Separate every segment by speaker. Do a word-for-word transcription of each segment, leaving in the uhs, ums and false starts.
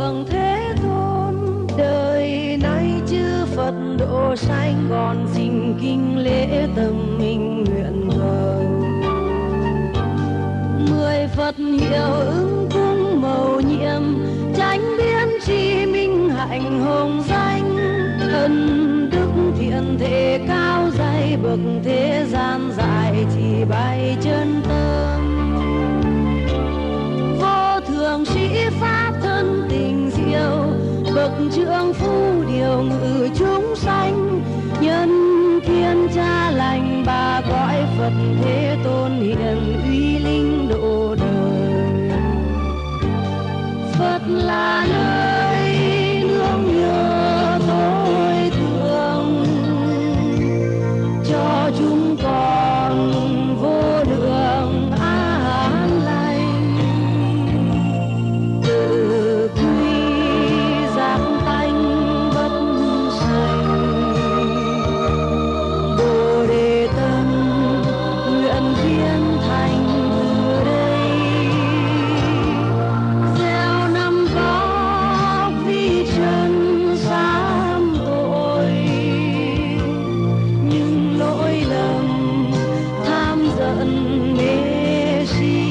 Speaker 1: thượng thế tôn. Đời nay chư Phật độ sanh, còn xin kinh lễ tâm minh nguyện cầu. Mười Phật hiệu ứng cung mầu nhiệm, chánh biến tri minh hạnh hồng danh. Ân đức thiện thể cao dày, bậc thế gian giải chỉ bày chân tâm. Vô thượng sĩ pháp thân tình diệu, bậc trượng phu điều ngự chúng sanh. Nhân thiên cha lành ba cõi Phật thế tôn, hiện uy linh độ đời. Phật là nơi nương nhờ tối thượng, cho chúng con vô lượng an lành. Từ quy giác tánh bất sanh, Bồ Đề tâm nguyện viên thành từ đây. Gieo năm góc vi trần sám tội, nhưng lỗi lầm tham giận mê si.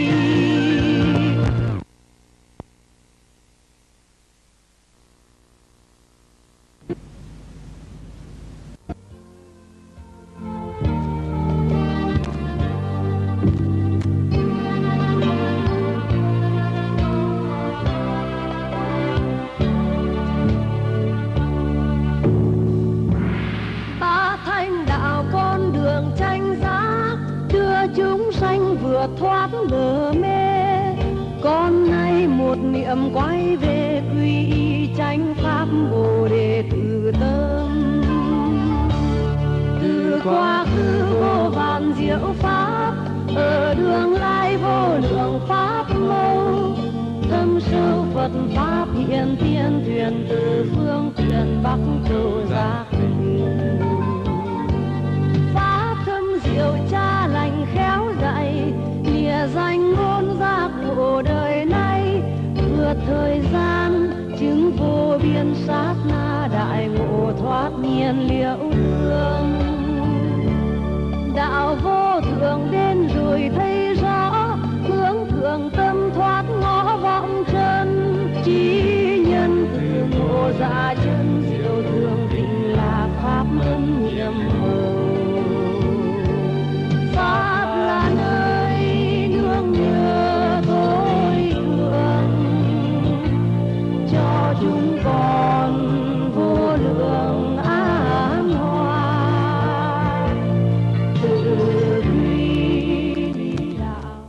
Speaker 1: Ba thanh đạo con đường tranh giác, đưa chúng sanh vượt thoát bờ mê. Con nay một niệm quay về quy y, chánh pháp Bồ Đề từ tâm. Từ quá khứ vô vàn diệu pháp, ở đường lai vô lượng pháp mâu. Thâm sâu Phật pháp hiện tiên thuyền, từ phương tiện Bắc châu giác huyền. Pháp thâm diệu cha lành khéo dạy, nghĩa danh ngôn giác ngộ đời nay. Vượt thời gian chứng vô biên, sát na đại ngộ thoát nhiên liễu thương. Đạo vô thượng đến rồi thấy rõ, hướng thượng tâm thoát ngõ vọng chân. Chí nhân từ ngộ ra chân diệu, thường tình là pháp ân nhiệm màu. Pháp là nơi nương nhờ tối thượng, cho chúng con vô lượng an hòa. Từ quy đạo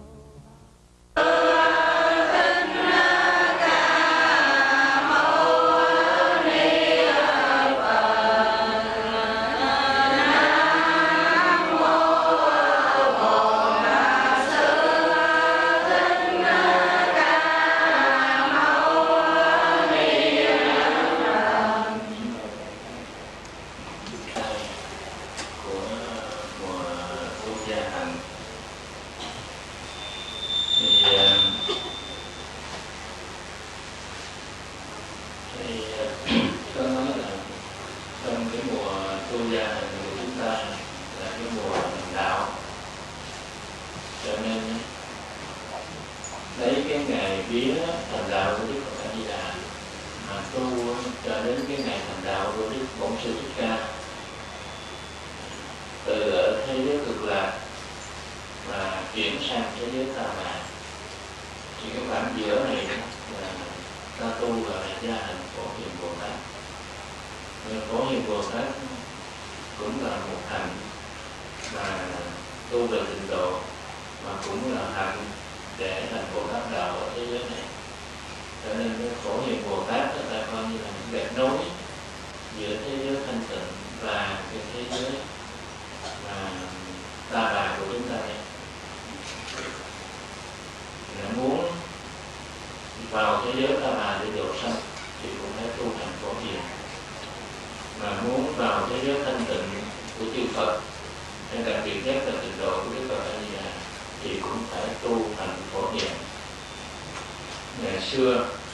Speaker 1: vào thế giới ta bà để độ sanh thì cũng phải tu hành phổ hiền. Mà muốn vào thế giới thanh tịnh của chư Phật, hay đặc biệt nhất là trình độ của Đức Phật A Di Đà, thì cũng phải tu hành phổ hiền. Ngày xưa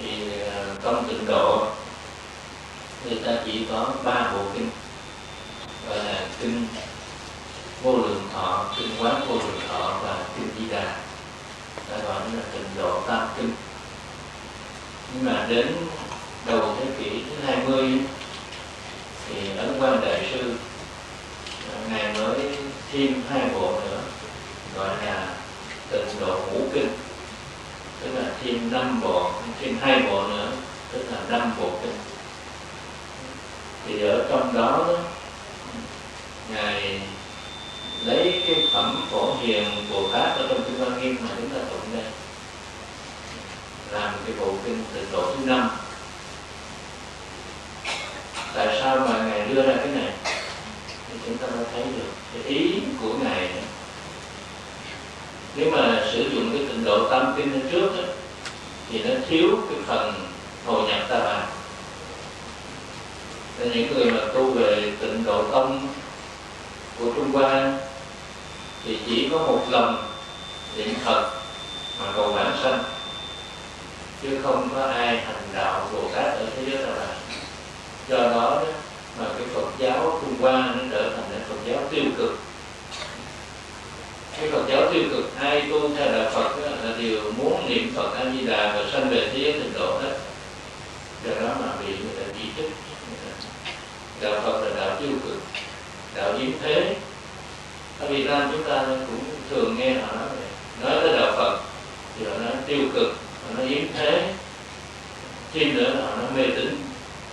Speaker 2: thì trong tịnh độ người ta chỉ có ba bộ kinh, gọi là kinh Vô Lượng Thọ, kinh Quán Vô Lượng Thọ và kinh Di Đà, ta gọi là tịnh độ tam kinh. Nhưng mà đến đầu thế kỷ thứ hai mươi thì Ấn Quang Đại Sư ngài mới thêm hai bộ nữa, gọi là tịnh độ ngũ kinh, tức là thêm năm bộ, thêm hai bộ nữa, tức là năm bộ kinh. Thì ở trong đó, đó ngài lấy cái phẩm Phổ Hiền Bồ Tát ở trong kinh Hoa Nghiêm mà chúng ta tụng đây làm cái bộ kinh tịnh độ thứ năm. Tại sao mà ngài đưa ra cái này thì chúng ta mới thấy được cái ý của ngài nữa. Nếu mà sử dụng cái tịnh độ tam kinh ở trước đó, thì nó thiếu cái phần hồi nhập ta bà. Nên những người mà tu về tịnh độ tông của Trung Hoa thì chỉ có một lòng niệm Phật mà cầu vãng sanh, chứ không có ai hành đạo Bồ Tát ở thế giới nào cả. Do đó, đó mà cái Phật giáo Trung Hoa nó trở thành cái Phật giáo tiêu cực. Cái Phật giáo tiêu cực, ai tu theo đạo Phật đó, là đều muốn niệm Phật A Di Đà và sanh về thế giới tịnh độ hết. Do đó mà bị người ta chỉ trích. Đạo Phật là đạo tiêu cực, đạo yếm thế. Ở Việt Nam chúng ta cũng thường nghe họ nói vậy. Nói tới đạo Phật thì họ nói tiêu cực, họ nói yếm thế, thêm nữa là họ nói mê tín.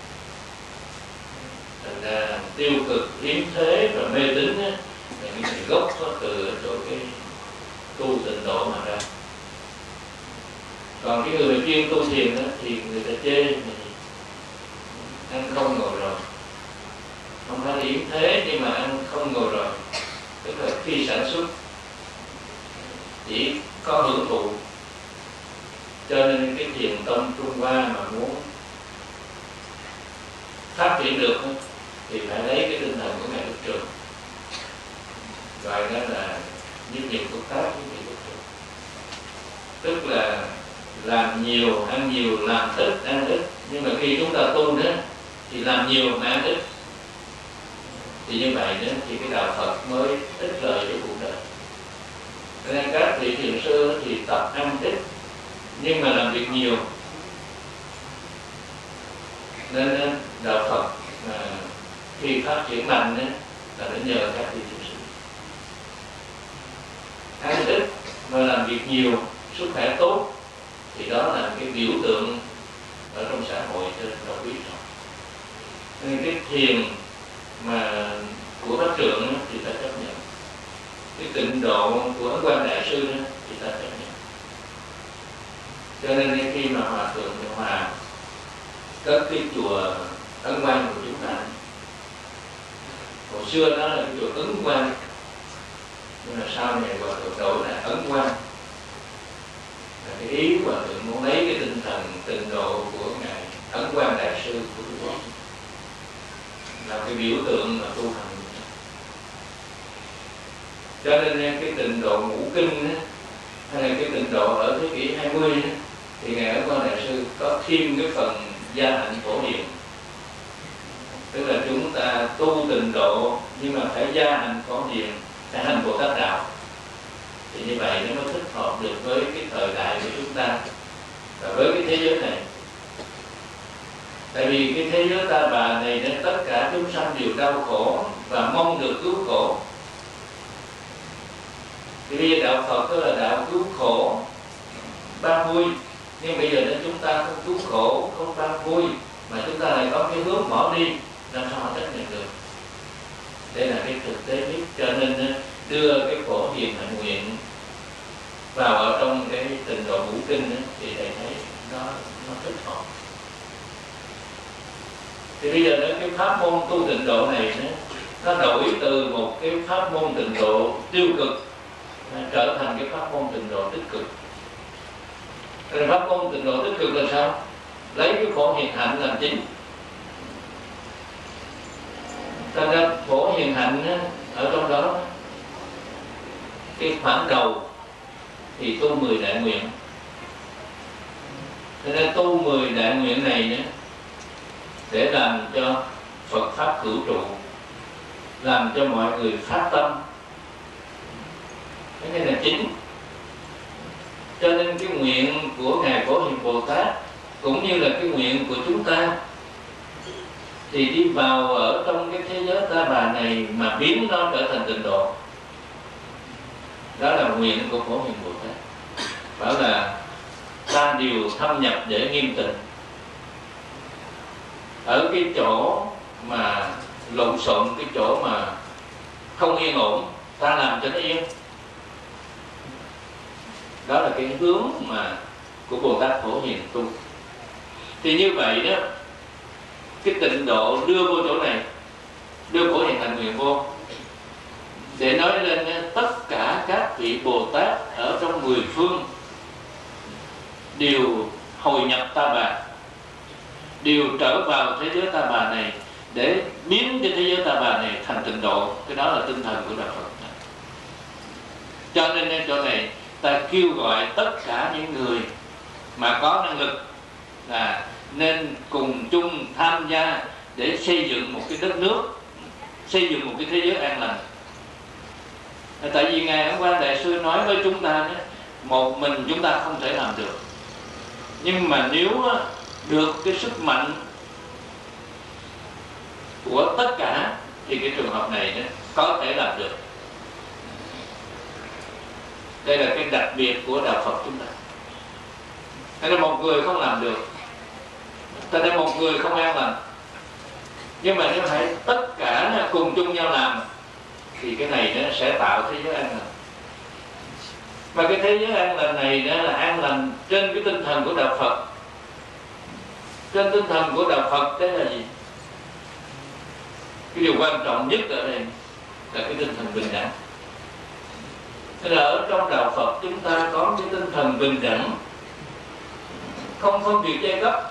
Speaker 2: Thành ra tiêu cực, yếm thế và mê tín á, là những cái gốc có từ chỗ cái tu tịnh độ mà ra. Còn cái người chuyên tu thiền đó, thì người ta chê ăn không ngồi rồi. Không phải là yếm thế nhưng mà ăn không ngồi rồi, tức là khi sản xuất chỉ có hưởng thụ. Cho nên cái thiền tông Trung Hoa mà muốn phát triển được thì phải lấy cái tinh thần của Ngài Đức Trường, gọi đó là nhất niệm Phật Pháp, nhất niệm Phật Trường. Tức là làm nhiều, ăn nhiều, làm ít, ăn ít. Nhưng mà khi chúng ta tu đó thì làm nhiều mà ăn ít, thì như vậy đó thì cái đạo Phật mới ích lợi cho cuộc đời. Cho nên các vị thiền sư thì tập ăn ít nhưng mà làm việc nhiều. Nên đạo Phật mà khi phát triển mạnh đó, là nó nhờ các vị thiền sư. Ăn ít mà làm việc nhiều, sức khỏe tốt, thì đó là cái biểu tượng ở trong xã hội cho đạo biết rồi. Nên cái thiền mà của Bát Trượng thì ta chấp nhận, cái tịnh độ của Ấn Quang Đại Sư thì ta chấp nhận. Cho nên khi mà Hòa Thượng Hòa cất cái chùa Ấn Quang của chúng ta, hồi xưa đó là cái chùa Ấn Quang, nhưng mà sau này Hòa Thượng đổi là Ấn Quang. Là cái ý Hòa Thượng muốn lấy cái tinh thần tịnh độ của ngài Ấn Quang Đại Sư của Trung Quốc là cái biểu tượng mà tu hành. Cho nên cái tịnh độ ngũ kinh á, hay là cái tịnh độ ở thế kỷ hai mươi á, thì ngài Ấn Quang Đại Sư có thêm cái phần gia hạnh Phổ Hiền. Tức là chúng ta tu tịnh độ nhưng mà phải gia hạnh Phổ Hiền, phải hành Bồ Tát đạo. Thì như vậy nó mới thích hợp được với cái thời đại của chúng ta và với cái thế giới này. Tại vì cái thế giới ta bà này nên tất cả chúng sanh đều đau khổ và mong được cứu khổ. Thì bây giờ đạo Phật đó là đạo cứu khổ, ba vui. Nhưng bây giờ nếu chúng ta không cứu khổ, không ba vui, mà chúng ta lại có cái hướng bỏ đi, làm sao họ chấp nhận được? Đây là cái thực tế nhất. Cho nên đưa cái Phổ Hiền Hạnh Nguyện vào ở trong cái tịnh độ ngũ kinh ấy, thì thầy thấy nó, nó thích hợp. Thì bây giờ đến cái pháp môn tu tịnh độ này nó đổi từ một cái pháp môn tịnh độ tiêu cực trở thành cái pháp môn tịnh độ tích cực. Cái pháp môn tịnh độ tích cực là sao? Lấy cái Phổ Hiền Hạnh làm chính. Thành ra Phổ Hiền Hạnh á, ở trong đó cái khoảng đầu thì tu mười đại nguyện, Cho nên tu mười đại nguyện này nữa để làm cho Phật pháp hữu trụ, làm cho mọi người phát tâm. Cái này là chính. Cho nên cái nguyện của Ngài Phổ Hiền Bồ Tát cũng như là cái nguyện của chúng ta thì đi vào ở trong cái thế giới ta bà này mà biến nó trở thành tịnh độ. Đó là nguyện của Phổ Hiền Bồ Tát. Bảo là ta đều thâm nhập để nghiêm tịnh. Ở cái chỗ mà lộn xộn, cái chỗ mà không yên ổn, ta làm cho nó yên. Đó là cái hướng mà của Bồ Tát Phổ Hiền tu. Thì như vậy đó, cái tịnh độ đưa vô chỗ này, đưa Phổ Hiền thành nguyện vô, để nói lên tất cả các vị Bồ Tát ở trong mười phương đều hồi nhập ta bà, đều trở vào thế giới ta bà này để biến cái thế giới ta bà này thành tịnh độ. Cái đó là tinh thần của Đạo Phật. Cho nên chỗ này ta kêu gọi tất cả những người mà có năng lực là nên cùng chung tham gia để xây dựng một cái đất nước, xây dựng một cái thế giới an lành. Tại vì Ngài hôm qua Đại sư nói với chúng ta đó, một mình chúng ta không thể làm được, nhưng mà nếu được cái sức mạnh của tất cả thì cái trường hợp này đó, có thể làm được. Đây là cái đặc biệt của Đạo Phật chúng ta. Thế nên một người không làm được, thế nên một người không an lành. Nhưng mà nếu phải tất cả cùng chung nhau làm thì cái này nó sẽ tạo thế giới an lành. Và cái thế giới an lành này đó là an lành trên cái tinh thần của Đạo Phật. Trên tinh thần của Đạo Phật thế là gì? Cái điều quan trọng nhất ở đây là cái tinh thần bình đẳng. Thế là ở trong Đạo Phật chúng ta có cái tinh thần bình đẳng, không phân biệt giai cấp.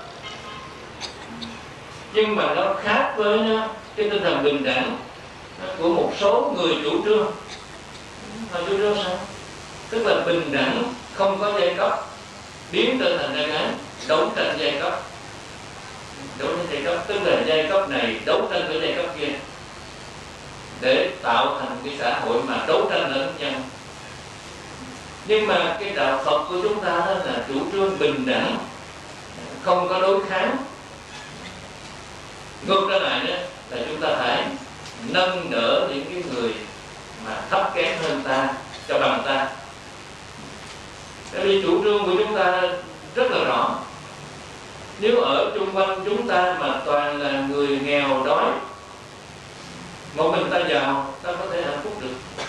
Speaker 2: Nhưng mà nó khác với cái tinh thần bình đẳng của một số người chủ trương. Mà chủ trương sao? Tức là bình đẳng, không có giai cấp, biến trở thành giai cấp, đấu tranh giai cấp. Đấu tranh giai cấp tức là giai cấp này đấu tranh với giai cấp kia, để tạo thành cái xã hội mà đấu tranh lẫn nhau. Nhưng mà cái Đạo Phật của chúng ta đó là chủ trương bình đẳng, không có đối kháng. Ngược ra lại đó là chúng ta phải nâng đỡ những cái người mà thấp kém hơn ta, cho bằng ta. Tại vì chủ trương của chúng ta rất là rõ. Nếu ở chung quanh chúng ta mà toàn là người nghèo đói, một mình ta giàu, ta có thể hạnh phúc được.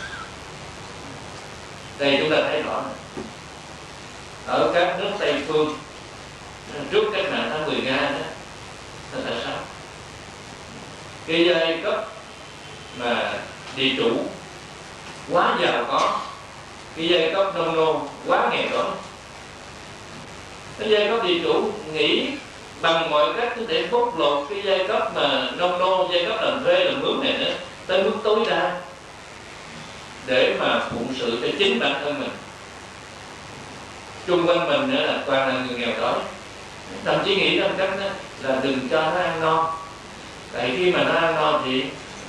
Speaker 2: Đây chúng ta thấy rõ này. Ở các nước Tây phương trước cách mạng tháng mười Nga đó, là tại sao? Cái giai cấp mà địa chủ quá giàu có, cái giai cấp nông nô quá nghèo đói. Cái giai cấp địa chủ nghĩ bằng mọi cách để bóc lột cái giai cấp mà nông nô, giai cấp làm thuê làm mướn này nữa tới mức tối đa, để mà phụng sự cho chính bản thân mình. Chung quanh mình nữa là toàn là người nghèo đói. Thậm chí nghĩ rằng cách là đừng cho nó ăn no, tại khi mà nó ăn no thì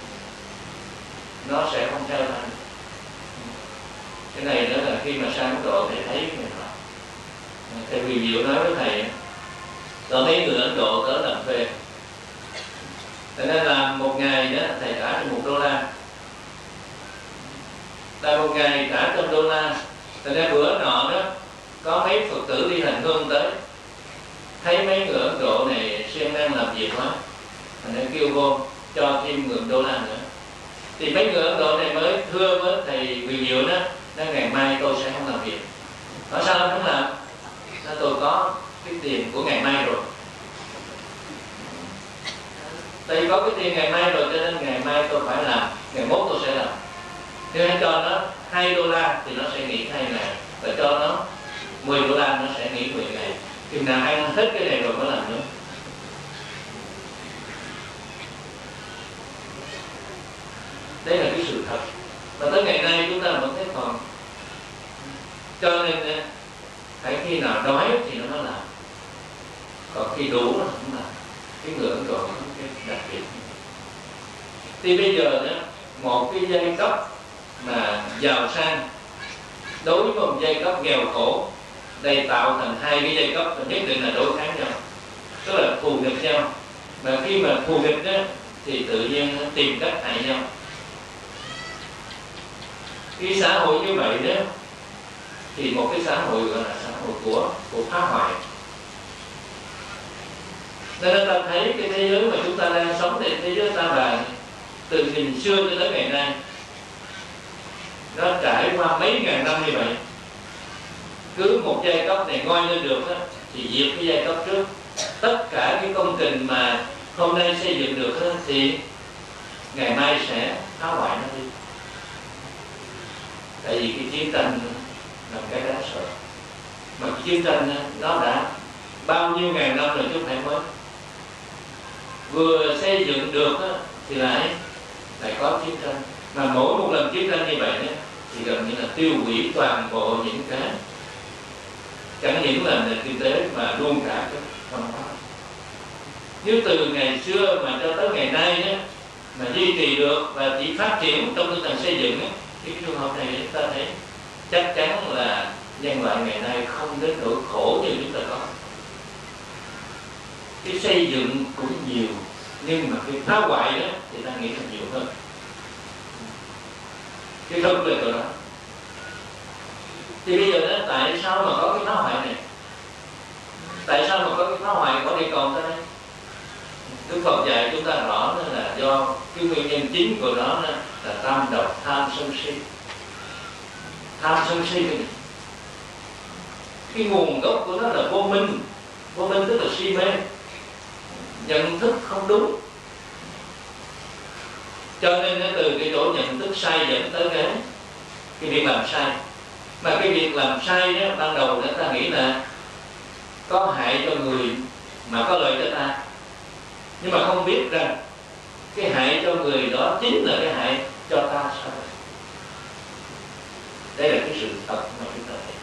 Speaker 2: nó sẽ không theo ta. Cái này nữa là khi mà sang Ấn Độ thầy thấy cái này đó. Thầy Quyền Diệu nói với thầy, có mấy người Ấn Độ tới làm thuê, cho nên là một ngày đó thầy trả cho một đô la, là một ngày trả trăm đô la. Cho nên bữa nọ đó có mấy Phật tử đi hành hương tới, thấy mấy người Ấn Độ này siêng năng làm việc quá, nên kêu vô cho thêm mười đô la nữa. Thì mấy người Ấn Độ này mới thưa với thầy Quyền Diệu đó, nói ngày mai tôi sẽ không làm việc. Nói sao anh không làm? Nói tôi có cái tiền của ngày mai rồi. Tại vì có cái tiền ngày mai rồi cho nên ngày mai tôi phải làm, ngày mốt tôi sẽ làm. Nếu anh cho nó hai đô la thì nó sẽ nghỉ hai ngày, và cho nó mười đô la nó sẽ nghỉ mười ngày. Thì nào ăn hết cái này rồi mới làm nữa. Đây là cái sự thật. Và tới ngày nay chúng ta vẫn thấy còn. Cho nên phải khi nào đói thì nó mới làm. còn khi đủ nó cũng là cái người Ấn Độ có cái đặc biệt. Thì bây giờ đó, một cái giai cấp mà giàu sang đối với một giai cấp nghèo khổ, đây tạo thành hai cái giai cấp và nhất định là đối kháng nhau, tức là thù nghịch nhau. Mà khi mà thù nghịch đó thì tự nhiên tìm cách hại nhau. Cái xã hội như vậy đó thì một cái xã hội gọi là xã hội của của phá hoại. Nên ta thấy cái thế giới mà chúng ta đang sống thì thế giới ta bà từ nghìn xưa cho tới ngày nay nó trải qua mấy ngàn năm như vậy. Cứ một giai cấp này ngoi lên được đó, thì diệt cái giai cấp trước. Tất cả cái công trình mà hôm nay xây dựng được đó, thì ngày mai sẽ phá hoại nó đi. Tại vì cái chiến tranh là cái đáng sợ. Mà cái chiến tranh nó đã bao nhiêu ngàn năm rồi chứ không phải mới. Vừa xây dựng được đó, thì lại lại có chiến tranh. Mà mỗi một lần chiến tranh như vậy đó, thì gần như là tiêu hủy toàn bộ những cái, chẳng những là nền kinh tế mà luôn cả cái văn hóa. Nếu từ ngày xưa mà cho tới ngày nay đó, mà duy trì được và chỉ phát triển trong tinh thần xây dựng đó, thì cái trường hợp này chúng ta thấy chắc chắn là nhân loại ngày nay không đến nỗi khổ như chúng ta có. Cái xây dựng cũng nhiều, nhưng mà cái phá hoại đó thì ta nghĩ là nhiều hơn. Cái thông về của đó. Thì bây giờ đó, tại sao mà có cái phá hoại này? Tại sao mà có cái phá hoại có địa cầu ta đây? Đức Phật dạy chúng ta rõ là do cái nguyên nhân chính của nó là tam độc, tham sân si. Tham sân si cái, cái nguồn gốc của nó là vô minh. Vô minh tức là si mê, nhận thức không đúng. Cho nên từ cái chỗ nhận thức sai dẫn tới cái cái việc làm sai. Mà cái việc làm sai đó, ban đầu chúng ta nghĩ là có hại cho người mà có lợi cho ta, nhưng mà không biết rằng cái hại cho người đó chính là cái hại cho ta sao. Đây là cái sự thật mà chúng ta thấy.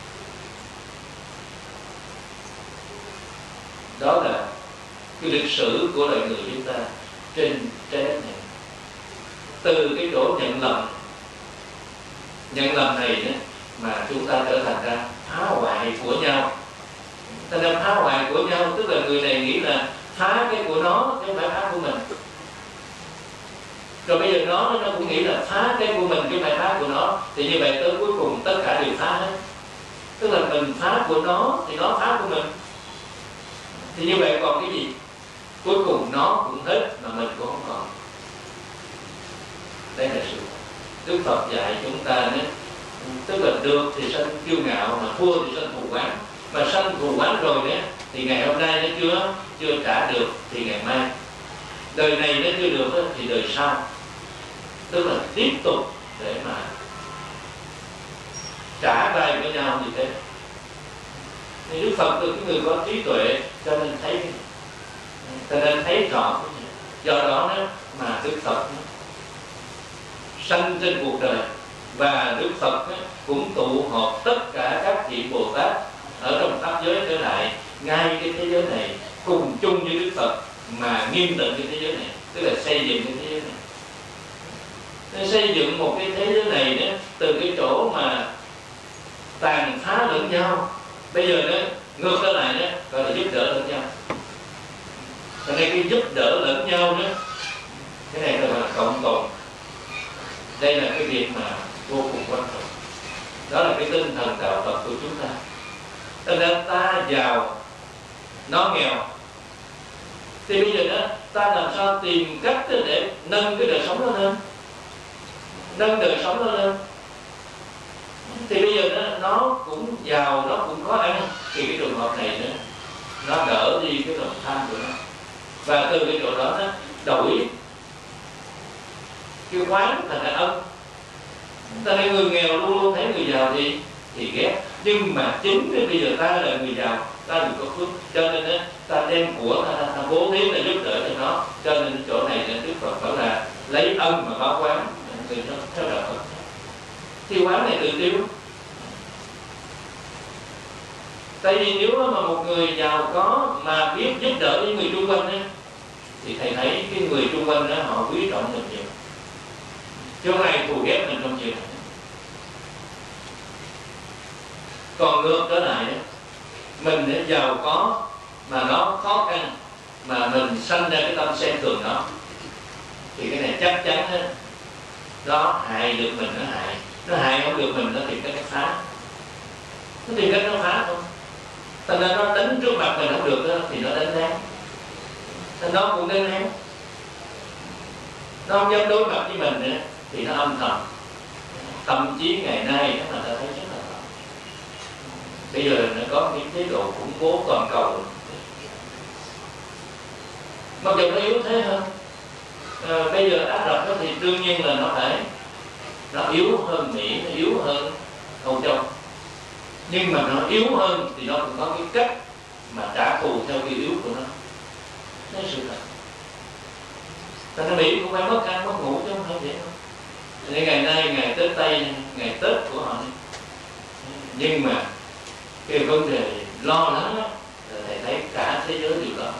Speaker 2: Đó là cái lịch sử của loài người chúng ta trên trái đất này. Từ cái chỗ nhận lầm, nhận lầm này đó, mà chúng ta trở thành ra phá hoại của nhau. Ta nên phá hoại của nhau, tức là người này nghĩ là phá cái của nó chứ không phải phá của mình. Rồi bây giờ nó nó cũng nghĩ là phá cái của mình chứ không phải phá của nó. Thì như vậy tới cuối cùng tất cả đều phá hết. Tức là mình phá của nó thì nó phá của mình. Thì như vậy còn cái gì? Cuối cùng nó cũng hết mà mình cũng không còn. Đây là sự Đức Phật dạy chúng ta đấy. Tức là được thì sanh kiêu ngạo, mà thua thì sanh thù oán. Mà sanh thù oán rồi đấy, thì ngày hôm nay nó chưa chưa trả được thì ngày mai, đời này nó chưa được thì đời sau, tức là tiếp tục để mà trả bài với nhau như thế. Thì Đức Phật là cái người có trí tuệ, cho nên thấy cho nên thấy rõ. Do đó đó mà Đức Phật sanh trên cuộc đời, và Đức Phật cũng tụ họp tất cả các vị Bồ Tát ở trong pháp giới trở lại ngay cái thế giới này, cùng chung với Đức Phật mà nghiêm tịnh cái thế giới này, tức là xây dựng cái thế giới này. Nên xây dựng một cái thế giới này đó, từ cái chỗ mà tàn phá lẫn nhau, bây giờ đó ngược trở lại đó gọi là giúp đỡ lẫn nhau. Cho nên cái giúp đỡ lẫn nhau đó, cái này gọi là cộng đồng. Đây là cái việc mà vô cùng quan trọng. Đó là cái tinh thần đạo Phật của chúng ta. Cho nên ta giàu, nó nghèo, thì bây giờ đó ta làm sao tìm cách để nâng cái đời sống nó lên, nâng đời sống nó lên. Thì bây giờ đó, nó cũng giàu, nó cũng có ăn, thì cái trường hợp này nữa nó đỡ đi cái lòng tham của nó, và từ cái chỗ đó nó đổi cái oán thành là ân. Ta nên người nghèo luôn luôn thấy người giàu thì thì ghét, nhưng mà chính bây giờ ta là người giàu, ta được có phước, cho nên đó, ta đem của ta, ta bố thí là giúp đỡ cho nó. Cho nên chỗ này là Đức Phật bảo là lấy ân mà báo oán, từ nó theo đạo Phật. Thì oán này tự tiêu. Tại vì nếu mà một người giàu có mà biết giúp đỡ những người xung quanh ấy, thì thầy thấy cái người xung quanh đó họ quý trọng mình nhiều, chứ không ai thù ghét mình trong chuyện này. Còn ngược trở lại đó, mình giàu có mà nó khó khăn, mà mình sanh ra cái tâm xem thường nó, thì cái này chắc chắn đó, đó hại được mình, nó hại nó hại không được mình, nó tìm cách nó phá, nó tìm cách nó phá thôi. Thành ra nó đánh trước mặt mình không được đó, thì nó đánh lén, nó cũng đánh lén, nó không dám đối mặt với mình nữa, thì nó âm thầm. Thậm chí ngày nay đó là ta thấy rất là rõ. Bây giờ nó có những chế độ khủng bố toàn cầu, mặc dù nó yếu thế hơn. À, bây giờ Ả Rập đó thì đương nhiên là nó phải nó yếu hơn Mỹ, nó yếu hơn Âu Châu, nhưng mà nó yếu hơn thì nó cũng có cái cách mà trả thù theo cái yếu của nó. Đó là sự thật. Tại nó Mỹ cũng phải mất ăn mất ngủ chứ không phải vậy đâu. Nên ngày nay ngày Tết Tây, ngày Tết của họ này. Nhưng mà cái vấn đề lo lắng đó, là thầy thấy cả thế giới đều lo.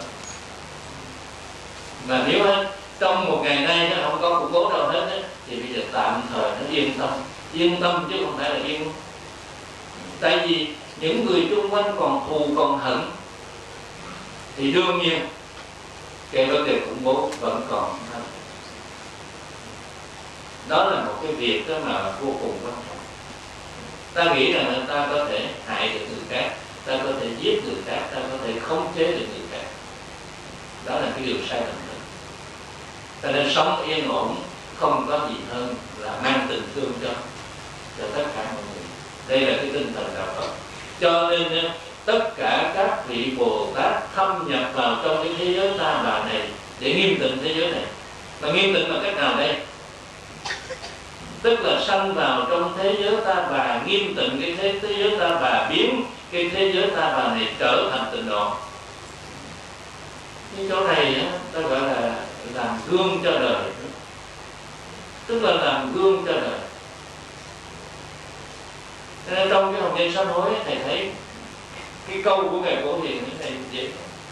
Speaker 2: Mà nếu hết trong một ngày nay nó không có khủng bố đâu hết á, thì bây giờ tạm thời nó yên tâm, yên tâm chứ không phải là yên. Tại vì những người xung quanh còn thù còn hận, thì đương nhiên cái vấn đề khủng bố vẫn còn. Đó là một cái việc đó mà vô cùng quan trọng. Ta nghĩ rằng ta có thể hại được người khác, ta có thể giết người khác, ta có thể khống chế được người khác. Đó là cái điều sai lầm đó. Ta nên sống yên ổn, không có gì hơn là mang tình thương cho cho tất cả mọi người. Đây là cái tinh thần đạo Phật. Cho nên tất cả các vị Bồ Tát thâm nhập vào trong cái thế giới ta bà này để nghiêm tịnh thế giới này. Mà nghiêm tịnh bằng cách nào đây? Tức là sanh vào trong thế giới ta bà, nghiêm tịnh cái thế, thế giới ta bà, biến cái thế giới ta bà này trở thành tịnh độ. Cái chỗ này á, ta gọi là làm gương cho đời, tức là làm gương cho đời. Nên trong cái hồng nhân sám hối thầy thấy cái câu của ngài Phổ Hiền như này dễ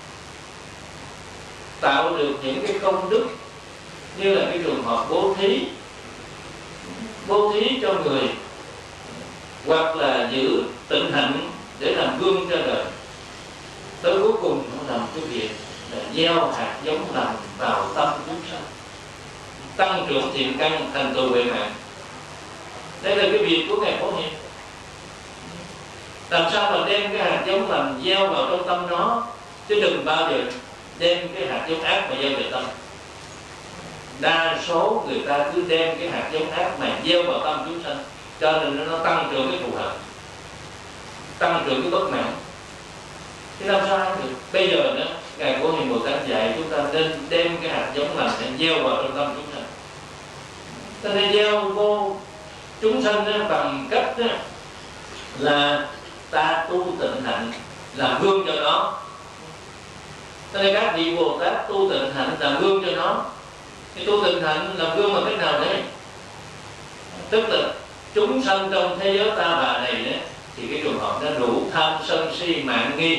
Speaker 2: tạo được những cái công đức, như là cái trường hợp bố thí, bố thí cho người, hoặc là giữ tịnh hạnh để làm gương cho đời. Tới cuối cùng nó làm cái việc là gieo hạt giống lành vào tâm chúng sanh, tăng trưởng thiện căn, thành tựu huệ mạng. Đây là cái việc của ngài Phổ Hiền. Làm sao mà đem cái hạt giống lành gieo vào trong tâm nó, chứ đừng bao giờ đem cái hạt giống ác mà gieo về tâm. Đa số người ta cứ đem cái hạt giống ác mà gieo vào tâm chúng sanh, cho nên nó tăng trưởng cái thù hận, tăng trưởng cái bất mãn. Thì làm sao ăn được? Bây giờ nữa ngài Phổ Hiền Bồ Tát dạy chúng ta nên đem cái hạt giống lành để gieo vào trong tâm chúng sanh. Ta nên gieo vô chúng sanh đó bằng cách đó là ta tu tịnh hạnh làm gương cho nó. Cho nên các vị Bồ Tát tu tịnh hạnh làm gương cho nó. Thì tu tịnh hạnh làm gương bằng cách nào đấy? Tức là chúng sanh trong thế giới ta bà này đấy, thì cái trường hợp nó đủ tham sân si mạng nghi.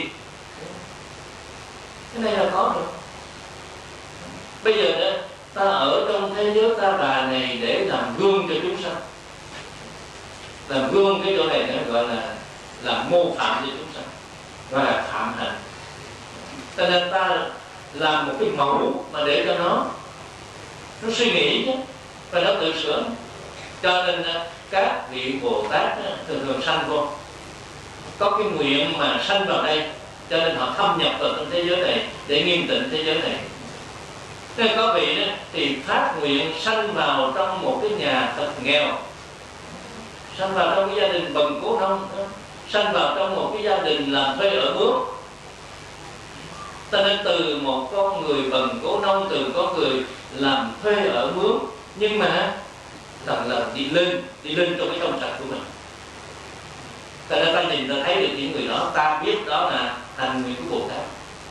Speaker 2: Cái này là khó rồi. Bây giờ đó ta ở trong thế giới ta bà này để làm gương cho chúng sanh. Làm gương cái chỗ này nó gọi là làm mô phạm cho chúng sanh, gọi là phạm hạnh. Cho nên ta làm một cái mẫu mà để cho nó nó suy nghĩ chứ, và nó tự sửa. Cho nên các vị Bồ Tát thường thường sanh vô, có cái nguyện mà sanh vào đây, cho nên họ thâm nhập vào trong thế giới này để nghiêm tịnh thế giới này. Nên có vị đó thì phát nguyện sanh vào trong một cái nhà thật nghèo, sanh vào trong cái gia đình bần cố nông, sanh vào trong một cái gia đình làm thuê ở mướn. Cho nên từ một con người bần cố nông, từ con người làm thuê ở mướn, nhưng mà thật là đi lên, đi lên trong cái trong sạch của mình. Cho nên ta nhìn ta thấy được những người đó, ta biết đó là hành nguyện của Bồ Tát.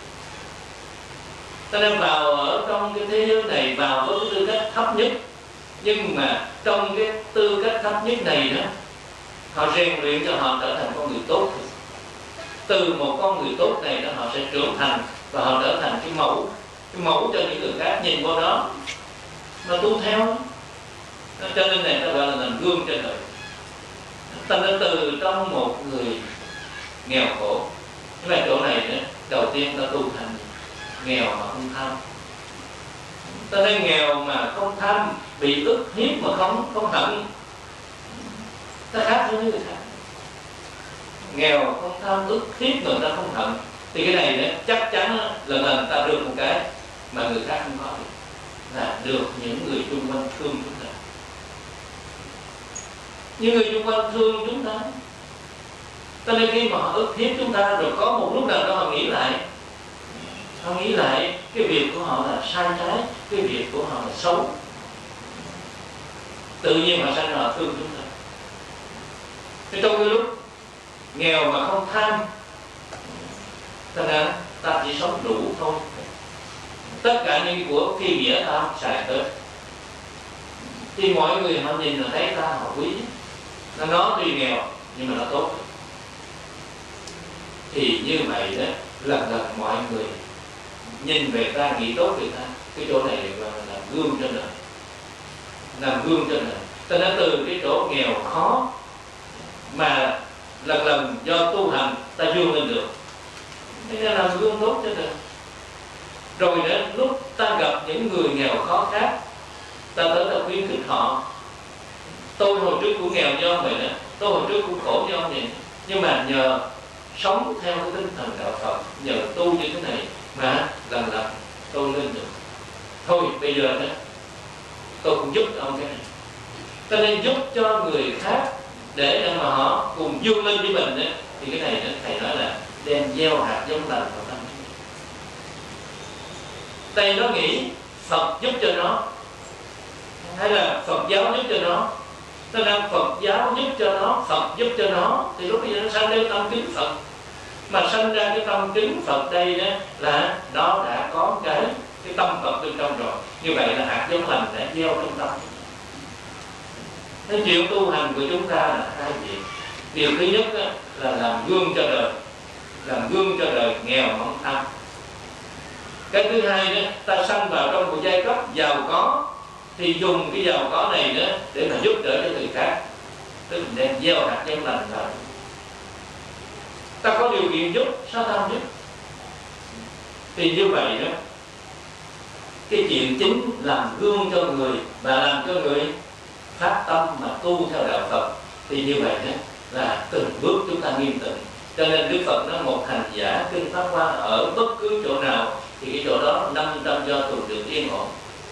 Speaker 2: Cho nên vào ở trong cái thế giới này, vào với cái tư cách thấp nhất, nhưng mà trong cái tư cách thấp nhất này đó, họ rèn luyện cho họ trở thành con người tốt. từ một con người tốt này đó họ sẽ trưởng thành và họ trở thành cái mẫu, cái mẫu cho những người khác nhìn vào đó mà tu theo. Cho nên này ta gọi là làm gương cho đời. Ta đã từ trong một người nghèo khổ, nhưng mà chỗ này nữa, đầu tiên ta tu thành nghèo mà không tham. Ta thấy nghèo mà không tham, bị ức hiếp mà không không hận, ta khác với người khác. Nghèo không tham, ức hiếp mà ta không hận, thì cái này nữa, chắc chắn lần lần ta được một cái mà người khác không có, là được những người chung quanh thương chúng ta. Những người chung quanh thương chúng ta, cho nên khi mà họ ức hiếp chúng ta, rồi có một lúc nào đó họ nghĩ lại, họ nghĩ lại cái việc của họ là sai trái, cái việc của họ là xấu, tự nhiên họ sanh họ thương chúng ta. Thì trong cái lúc nghèo mà không tham, cho nên ta chỉ sống đủ thôi. Tất cả những của khi nghĩa ta không xài tới, thì mọi người họ nhìn là thấy ta họ quý. Nó nó tuy nghèo nhưng mà nó tốt. Thì như vậy đó, lần lần mọi người nhìn về ta, nghĩ tốt về ta. Cái chỗ này là làm gương cho đời, làm gương cho đời. Ta đã từ cái chỗ nghèo khó mà lần lần do tu hành ta vươn lên được, thế nên làm gương tốt cho đời. Rồi đến lúc ta gặp những người nghèo khó khác, ta tới ta khuyến khích họ. Tôi hồi trước cũng nghèo như ông vậy đó, tôi hồi trước cũng khổ như ông vậy, nhưng mà nhờ sống theo cái tinh thần đạo Phật, nhờ tu như thế này mà lần lần tôi lên được. Thôi bây giờ đó tôi cũng giúp ông cái này, cho nên giúp cho người khác để mà họ cùng vươn lên với mình đó. Thì cái này đó, thầy nói là đem gieo hạt giống lành vào tâm. Thầy nó nghĩ Phật giúp cho nó, hay là Phật giáo giúp cho nó, cho nên Phật giáo giúp cho nó, Phật giúp cho nó, thì lúc bây giờ nó sanh ra tâm kính Phật. Mà sanh ra cái tâm kính Phật đây đó, là nó đã có cái cái tâm Phật bên trong rồi. Như vậy là hạt giống lành đã gieo trong tâm. Nên chuyện tu hành của chúng ta là hai việc. Điều thứ nhất đó, là làm gương cho đời, làm gương cho đời nghèo không tham. Cái thứ hai đó, ta sanh vào trong một giai cấp giàu có, thì dùng cái giàu có này nữa để mà giúp đỡ cho người khác, tức là đem gieo hạt giống lành vào. Ta có điều kiện giúp, sao ta không giúp? Thì như vậy đó, cái chuyện chính làm gương cho người và làm cho người phát tâm mà tu theo đạo Phật, thì như vậy đó là từng bước chúng ta nghiêm tịnh. Cho nên Đức Phật nói một hành giả kinh Pháp Hoa ở bất cứ chỗ nào thì cái chỗ đó năm trăm do tuần được yên ổn.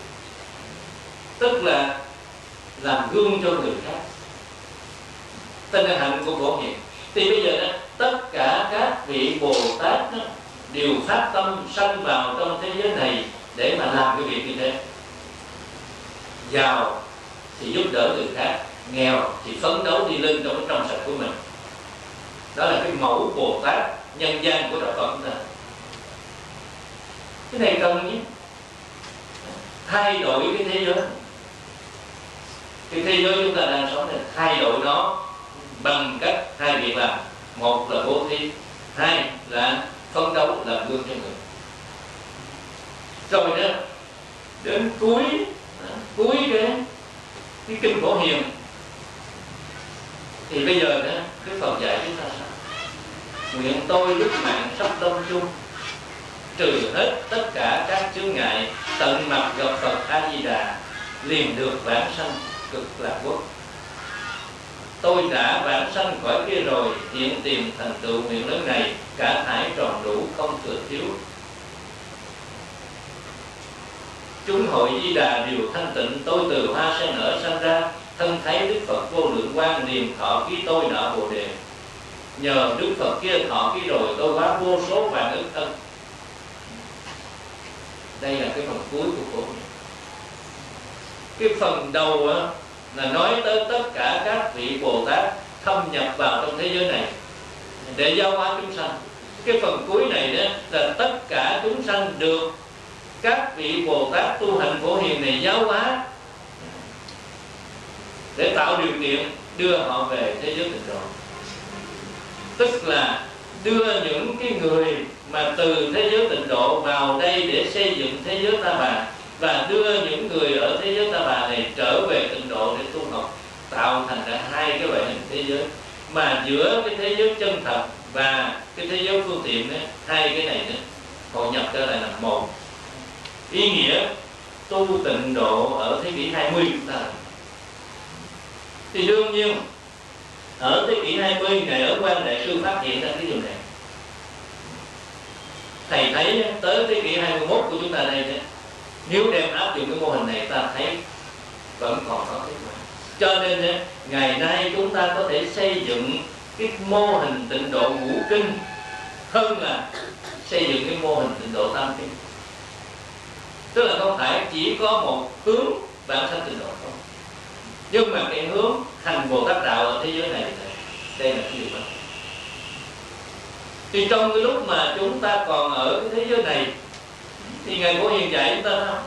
Speaker 2: Tức là làm gương cho người khác, tên là hạnh của Phổ Hiền. Thì bây giờ đó, tất cả các vị Bồ Tát đó, đều phát tâm sanh vào trong thế giới này để mà làm cái việc như thế. Giàu thì giúp đỡ người khác, nghèo thì phấn đấu đi lên trong cái trong sạch của mình. Đó là cái mẫu Bồ Tát nhân gian của đạo Phật chúng ta. Cái này cần nhé, thay đổi cái thế giới. Cái thế giới chúng ta đang sống này, thay đổi nó bằng cách hai việc làm. Một là bố thí, hai là phấn đấu làm gương cho người. Rồi đó, đến cuối cuối cái cái kinh Phổ Hiền thì bây giờ đó, Đức Phật dạy chúng ta sao? Nguyện tôi lúc mạng sắp đông chung, trừ hết tất cả các chướng ngại, tận mặt gặp Phật A Di Đà, liền được vãng sanh cực lạc quốc. Tôi đã vãng sanh khỏi kia rồi, hiện tìm thành tựu nguyện lớn này, cả thải tròn đủ không thừa thiếu. Chúng hội Di Đà đều thanh tịnh, tôi từ hoa sen nở sanh ra, thân thấy Đức Phật vô lượng quang, niềm thọ ký tôi nợ Bồ Đề. Nhờ Đức Phật kia thọ ký rồi, tôi hóa vô số vạn ức thân. Đây là cái phần cuối của Phổ Hiền. Cái phần đầu á, là nói tới tất cả các vị Bồ Tát thâm nhập vào trong thế giới này để giáo hóa chúng sanh. Cái phần cuối này đó là tất cả chúng sanh được các vị Bồ Tát tu hành Phổ Hiền này giáo hóa để tạo điều kiện đưa họ về thế giới tịnh độ. Tức là đưa những cái người mà từ thế giới Tịnh Độ vào đây để xây dựng thế giới Ta Bà, và đưa những người ở thế giới Ta Bà này trở về Tịnh Độ để tu học, tạo thành ra hai cái loại hình thế giới. Mà giữa cái thế giới chân thật và cái thế giới phương tiện đó, hai cái này nữa hội nhập trở lại là một. Ý nghĩa tu Tịnh Độ ở thế kỷ hai mươi chúng ta, thì đương nhiên ở thế kỷ hai mươi, Ngài Ấn Quang Đại Sư phát hiện ra cái điều này. Thầy thấy tới thế kỷ hai mươi mốt của chúng ta đây, nếu đem áp dụng cái mô hình này, ta thấy vẫn còn có kết quả. Cho nên ngày nay chúng ta có thể xây dựng cái mô hình Tịnh Độ ngũ kinh hơn là xây dựng cái mô hình Tịnh Độ tam kinh. Tức là không phải chỉ có một hướng bản thân Tịnh Độ không, nhưng mà cái hướng hành Bồ Tát đạo ở thế giới này, đây là cái điều quan trọng. Thì trong cái lúc mà chúng ta còn ở cái thế giới này, thì Ngài Phổ Hiền dạy chúng ta không?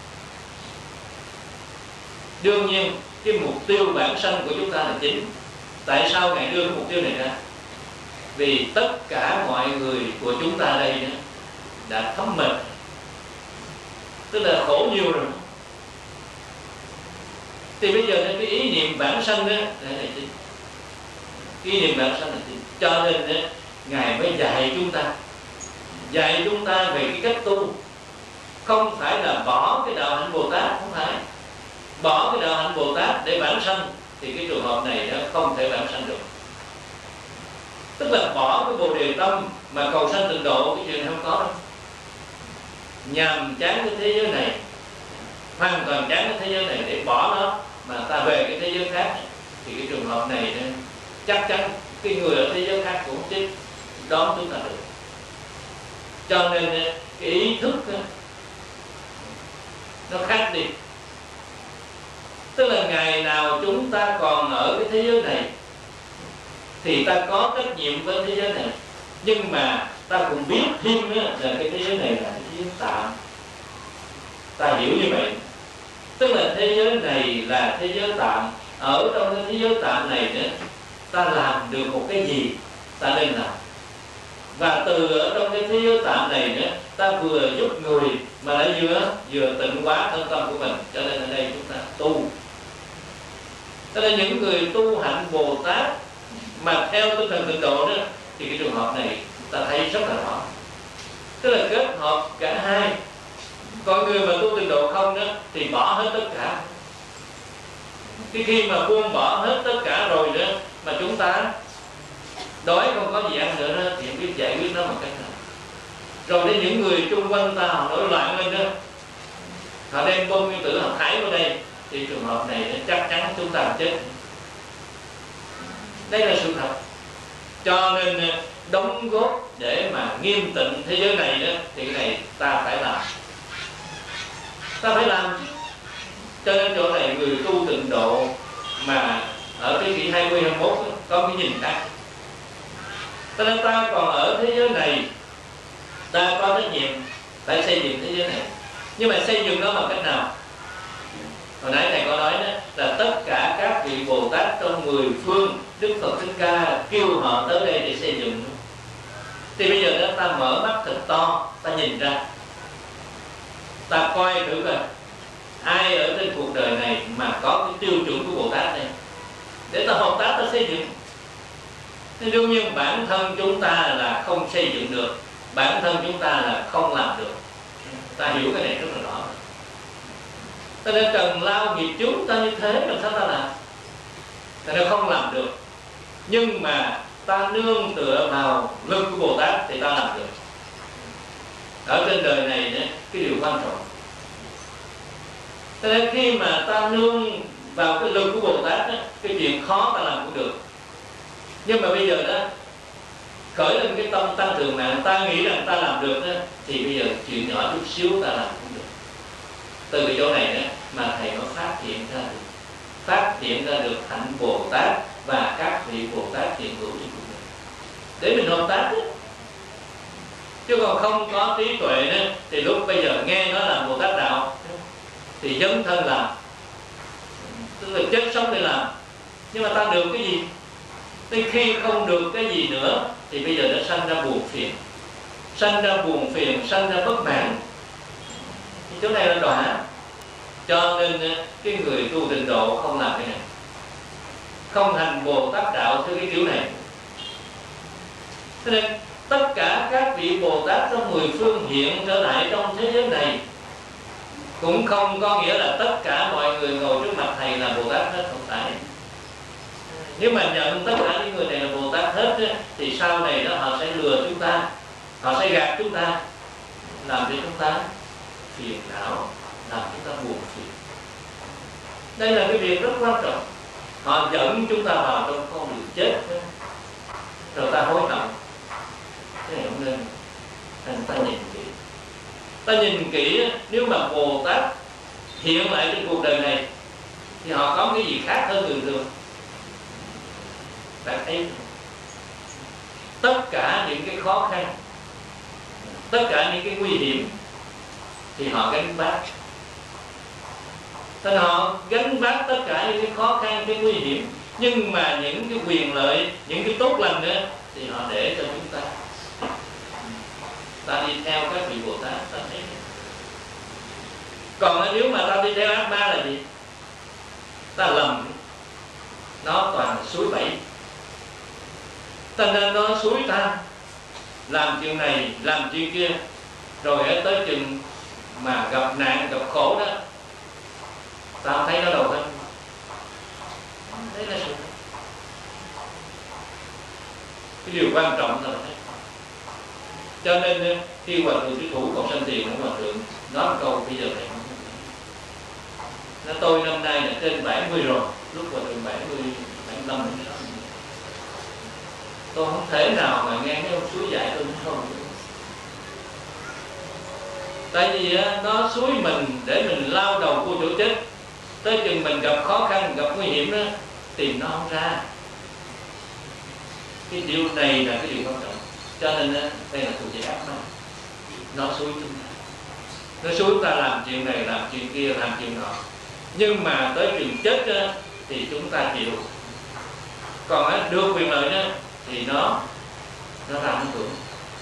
Speaker 2: Đương nhiên cái mục tiêu bản sanh của chúng ta là chính. Tại sao Ngài đưa cái mục tiêu này ra? Vì tất cả mọi người của chúng ta đây đó đã thấm mệt, tức là khổ nhiều rồi. Thì bây giờ cái ý niệm bản sanh đó là chính. Ý niệm bản sanh là chính. Cho nên đó, Ngài mới dạy chúng ta, dạy chúng ta về cái cách tu. Không phải là bỏ cái đạo hạnh Bồ Tát, không phải bỏ cái đạo hạnh Bồ Tát để bản sanh, thì cái trường hợp này nó không thể bản sanh được. Tức là bỏ cái Bồ Đề tâm mà cầu sanh Tịnh Độ, cái chuyện này không có đâu. Nhằm chán cái thế giới này, hoàn toàn chán cái thế giới này để bỏ nó mà ta về cái thế giới khác, thì cái trường hợp này chắc chắn cái người ở thế giới khác cũng chết đón chúng ta được. Cho nên cái ý thức nó khác đi. Tức là ngày nào chúng ta còn ở cái thế giới này thì ta có trách nhiệm với thế giới này, nhưng mà ta cũng biết thêm là cái thế giới này là cái thế giới tạm. Ta hiểu như vậy, tức là thế giới này là thế giới tạm. Ở trong cái thế giới tạm này nữa, ta làm được một cái gì ta nên làm. Và từ ở trong cái thế giới tạm này nữa, ta vừa giúp người mà lại vừa vừa tịnh hóa thân tâm của mình. Cho nên ở đây chúng ta tu. Cho nên những người tu hạnh Bồ Tát mà theo tinh thần Tịnh Độ đó, thì cái trường hợp này ta thấy rất là rõ. Tức là kết hợp cả hai. Còn người mà tu Tịnh Độ không đó thì bỏ hết tất cả. Cái khi mà buông bỏ hết tất cả rồi đó, mà chúng ta đói không có gì ăn nữa đó, thì không biết giải quyết nó bằng cách nào. Rồi đến những người chung quanh ta họ nổi loạn lên đó, họ đem bom nguyên tử họ thải vào đây, thì trường hợp này chắc chắn chúng ta chết. Đây là sự thật. Cho nên đóng góp để mà nghiêm tịnh thế giới này đó, thì cái này ta phải làm. Ta phải làm. Cho nên chỗ này người tu Tịnh Độ mà ở thế kỷ hai mươi, hai mươi mốt có cái nhìn khác. Cho nên ta còn ở thế giới này, ta có trách nhiệm phải xây dựng thế giới này. Nhưng mà xây dựng nó bằng cách nào? Hồi nãy thầy có nói đó, là tất cả các vị Bồ Tát trong mười phương, Đức Phật Thích Ca kêu họ tới đây để xây dựng. Thì bây giờ đó ta mở mắt thật to, ta nhìn ra, ta coi thử coi ai ở trên cuộc đời này mà có cái tiêu chuẩn của Bồ Tát này, để ta hợp tác, ta xây dựng. Thì đương nhiên bản thân chúng ta là không xây dựng được, bản thân chúng ta là không làm được. Ta hiểu cái này rất là rõ. Ta nên cần lao nghiệp chúng ta như thế, làm sao ta làm? Ta nên không làm được. Nhưng mà ta nương tựa vào lực của Bồ Tát thì ta làm được. Ở trên đời này đấy, cái điều quan trọng. Cho nên khi mà ta nương vào cái lực của Bồ Tát đó, cái chuyện khó ta làm cũng được. Nhưng mà bây giờ đó khởi lên cái tâm tăng thường mạng, ta nghĩ rằng ta làm được đó, thì bây giờ chuyện nhỏ chút xíu ta làm cũng được. Từ cái chỗ này đó mà thầy nó phát hiện ra được, phát hiện ra được hạnh Bồ Tát và các vị Bồ Tát hiện hữu trên cuộc đời để mình hợp tác đó. Chứ còn không có trí tuệ đó, thì lúc bây giờ nghe nó là Bồ Tát đạo thì dấn thân làm, tức là chết sống để làm. Nhưng mà ta được cái gì? Tới khi không được cái gì nữa thì thì bây giờ nó sanh ra buồn phiền, sanh ra buồn phiền, sanh ra bất mãn. Thì chỗ này là đọa. Cho nên cái người tu tịnh độ không làm cái này, không hành Bồ Tát đạo theo cái kiểu này. Cho nên tất cả các vị Bồ Tát trong mười phương hiện trở lại trong thế giới này cũng không có nghĩa là tất cả mọi người ngồi trước mặt thầy là Bồ Tát hết, không phải. Nếu mà nhận tất cả những người này là Bồ Tát hết thì sau này đó họ sẽ lừa chúng ta, họ sẽ gạt chúng ta, làm cho chúng ta phiền não, làm chúng ta buồn phiền. Đây là cái việc rất quan trọng. Họ dẫn chúng ta vào trong con đường chết, rồi ta hối hận. Cái này không nên. Nên ta nhìn kỹ. Ta nhìn kỹ, nếu mà Bồ Tát hiện lại trên cuộc đời này thì họ có cái gì khác hơn người thường. Bạn thấy tất cả những cái khó khăn, tất cả những cái nguy hiểm thì họ gánh vác. Nên họ gánh vác tất cả những cái khó khăn, cái nguy hiểm, nhưng mà những cái quyền lợi, những cái tốt lành nữa thì họ để cho chúng ta. Ta đi theo các vị Bồ Tát, ta thấy. Còn nếu mà ta đi theo ác ma là gì? Ta lầm. Nó toàn là suối bẫy. Cho nên nó suối ta làm chuyện này, làm chuyện kia, rồi tới chừng mà gặp nạn, gặp khổ đó, ta không thấy nó đâu hết. Đấy là sự. Cái điều quan trọng là thế. Cho nên khi Hòa Thượng Thuyết Thủ còn sanh tiền của Hòa Thượng nói một câu bây giờ này, nó tôi năm nay là trên bảy mươi rồi, lúc Hòa Thượng bảy mươi, bảy mươi lăm, bảy mươi sáu. Tôi không thể nào mà nghe cái ông suối dạy tôi không. Tại vì nó suối mình để mình lao đầu vô chỗ chết. Tới chừng mình gặp khó khăn, gặp nguy hiểm đó, tìm nó không ra. Cái điều này là cái điều quan trọng. Cho nên đây là thuộc về ác ma. Nó suối chúng ta, nó suối chúng ta làm chuyện này, làm chuyện kia, làm chuyện nọ. Nhưng mà tới chừng chết đó, thì chúng ta chịu. Còn đưa quyền lợi đó thì nó nó ra ảnh hưởng.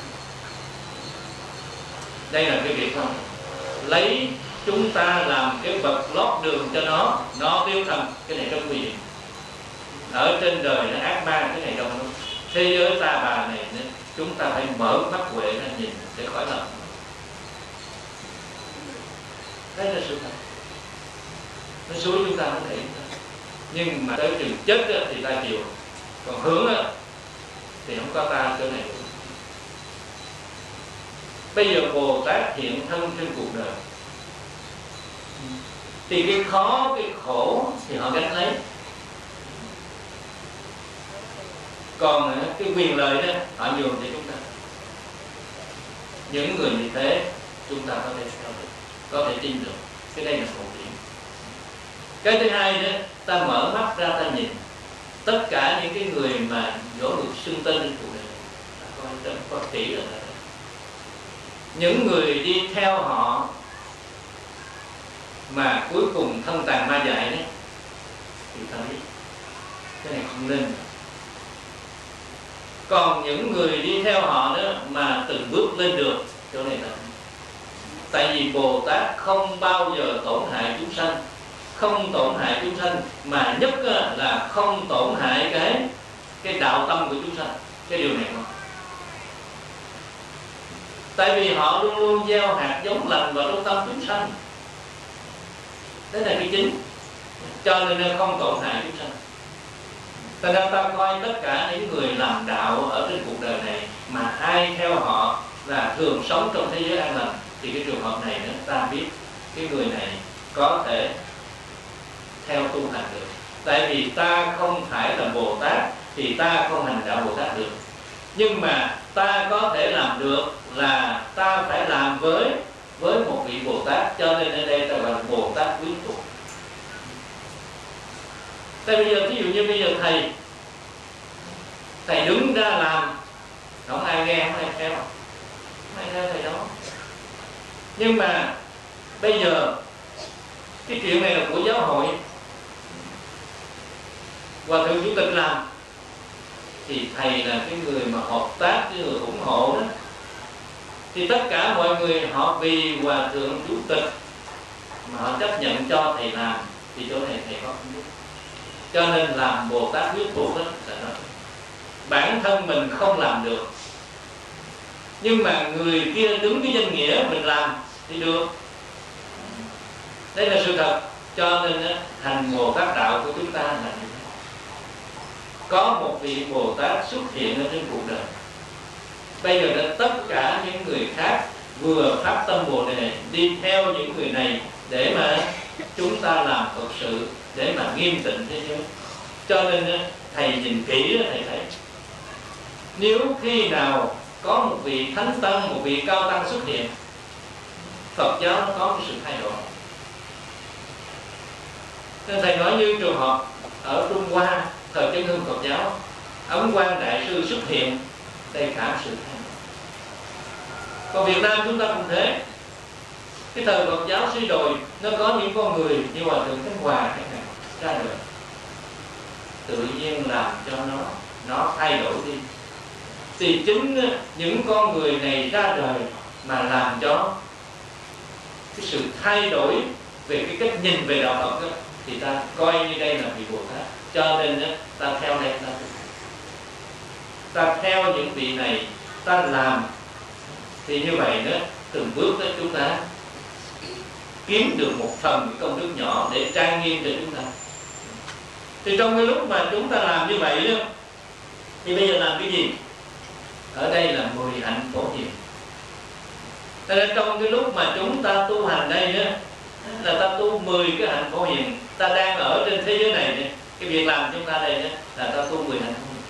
Speaker 2: Đây là cái việc không lấy chúng ta làm cái vật lót đường cho nó, nó tiêu thần. Cái này rất nguy hiểm. Ở trên đời nó ác ma, cái này đâu đâu. Thế giới ta bà này chúng ta phải mở mắt huệ ra nhìn để khỏi lầm. Đây là sự thật. Nó suối chúng ta không thể. Nhưng mà tới chừng chết thì ta chịu. Còn hướng thì không có ta chỗ này. Bây giờ Bồ Tát hiện thân trên cuộc đời thì cái khó, cái khổ thì họ gánh lấy. Còn cái quyền lợi đó họ nhường cho chúng ta. Những người như thế chúng ta có thể theo được, có thể tin được. Cái đây là một điểm. Cái thứ hai đó, ta mở mắt ra ta nhìn tất cả những cái người mà dỗ ngược xưng tên trên cuộc đời này, ta coi tâm có kỹ là ta. Những người đi theo họ mà cuối cùng thân tàn ma dại đấy thì ta biết cái này không nên. Còn những người đi theo họ đó mà từng bước lên được chỗ này là, tại vì Bồ Tát không bao giờ tổn hại chúng sanh, không tổn hại chúng sanh, mà nhất là không tổn hại cái cái đạo tâm của chúng sanh. Cái điều này không. Tại vì họ luôn luôn gieo hạt giống lành vào trong tâm chúng sanh. Đấy là cái chính. Cho nên không tổn hại chúng sanh. Tại ra ta coi tất cả những người làm đạo ở trên cuộc đời này mà ai theo họ là thường sống trong thế giới an lành, thì cái trường hợp này nữa ta biết cái người này có thể theo tu hành được. Tại vì ta không phải là Bồ Tát thì ta không hành đạo Bồ Tát được. Nhưng mà ta có thể làm được là ta phải làm với với một vị Bồ Tát. Cho nên ở đây ta gọi là Bồ Tát quyến thuộc. Tại bây giờ ví dụ như bây giờ thầy Thầy đứng ra làm, không ai nghe, không ai theo, không ai theo thầy đó. Nhưng mà bây giờ cái chuyện này là của giáo hội, Hòa Thượng Chủ tịch làm, thì thầy là cái người mà hợp tác, cái người ủng hộ đó. Thì tất cả mọi người họ vì hòa thượng chủ tịch mà họ chấp nhận cho thầy làm, thì chỗ này thầy có không biết. Cho nên làm Bồ Tát huyết thuộc đó là đó. Bản thân mình không làm được, nhưng mà người kia đứng với danh nghĩa mình làm thì được. Đây là sự thật. Cho nên hành Bồ Tát đạo của chúng ta là như thế. Có một vị Bồ Tát xuất hiện ở trên cuộc đời. Bây giờ là tất cả những người khác vừa phát tâm Bồ Đề đi theo những người này để mà chúng ta làm thật sự, để mà nghiêm tịnh thế giới. Cho nên thầy nhìn kỹ thầy thấy, nếu khi nào có một vị thánh tăng, một vị cao tăng xuất hiện, Phật giáo nó có cái sự thay đổi. Nên thầy nói như trường hợp ở Trung Hoa thời Chân Hưng Phật giáo, Ấn Quang Đại Sư xuất hiện, đây cả sự thay đổi. Còn Việt Nam chúng ta cũng thế. Cái thời Phật giáo suy đồi, nó có những con người như Hòa Thượng Khánh Hòa chẳng hạn ra đời, tự nhiên làm cho nó nó thay đổi đi. Thì chính những con người này ra đời mà làm cho cái sự thay đổi về cái cách nhìn về đạo Phật đó, thì ta coi như đây là vị Bồ Tát. Cho nên ta theo đây, ta ta theo những vị này, ta làm thì như vậy đó, từng bước đó chúng ta kiếm được một phần cái công đức nhỏ để trang nghiêm cho chúng ta. Thì trong cái lúc mà chúng ta làm như vậy đó, thì bây giờ làm cái gì? Ở đây là mười hạnh phổ hiền. Cho nên trong cái lúc mà chúng ta tu hành đây đó, là ta tu mười cái hạnh phổ hiền. Ta đang ở trên thế giới này đó, cái việc làm chúng ta đây đó, là ta tu mười hạnh phổ hiền.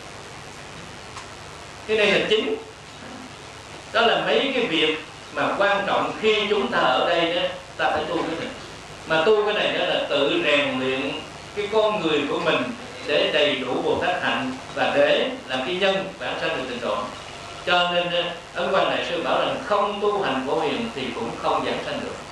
Speaker 2: Cái này là chính. Đó là mấy cái việc mà quan trọng khi chúng ta ở đây đó, ta phải tu cái này. Mà tu cái này đó là tự rèn luyện cái con người của mình để đầy đủ Bồ Tát hạnh và để làm cái nhân bản sanh được tịnh độ. Cho nên Ấn Quang Đại Sư bảo rằng không tu hành phổ hiền thì cũng không giảng sanh được.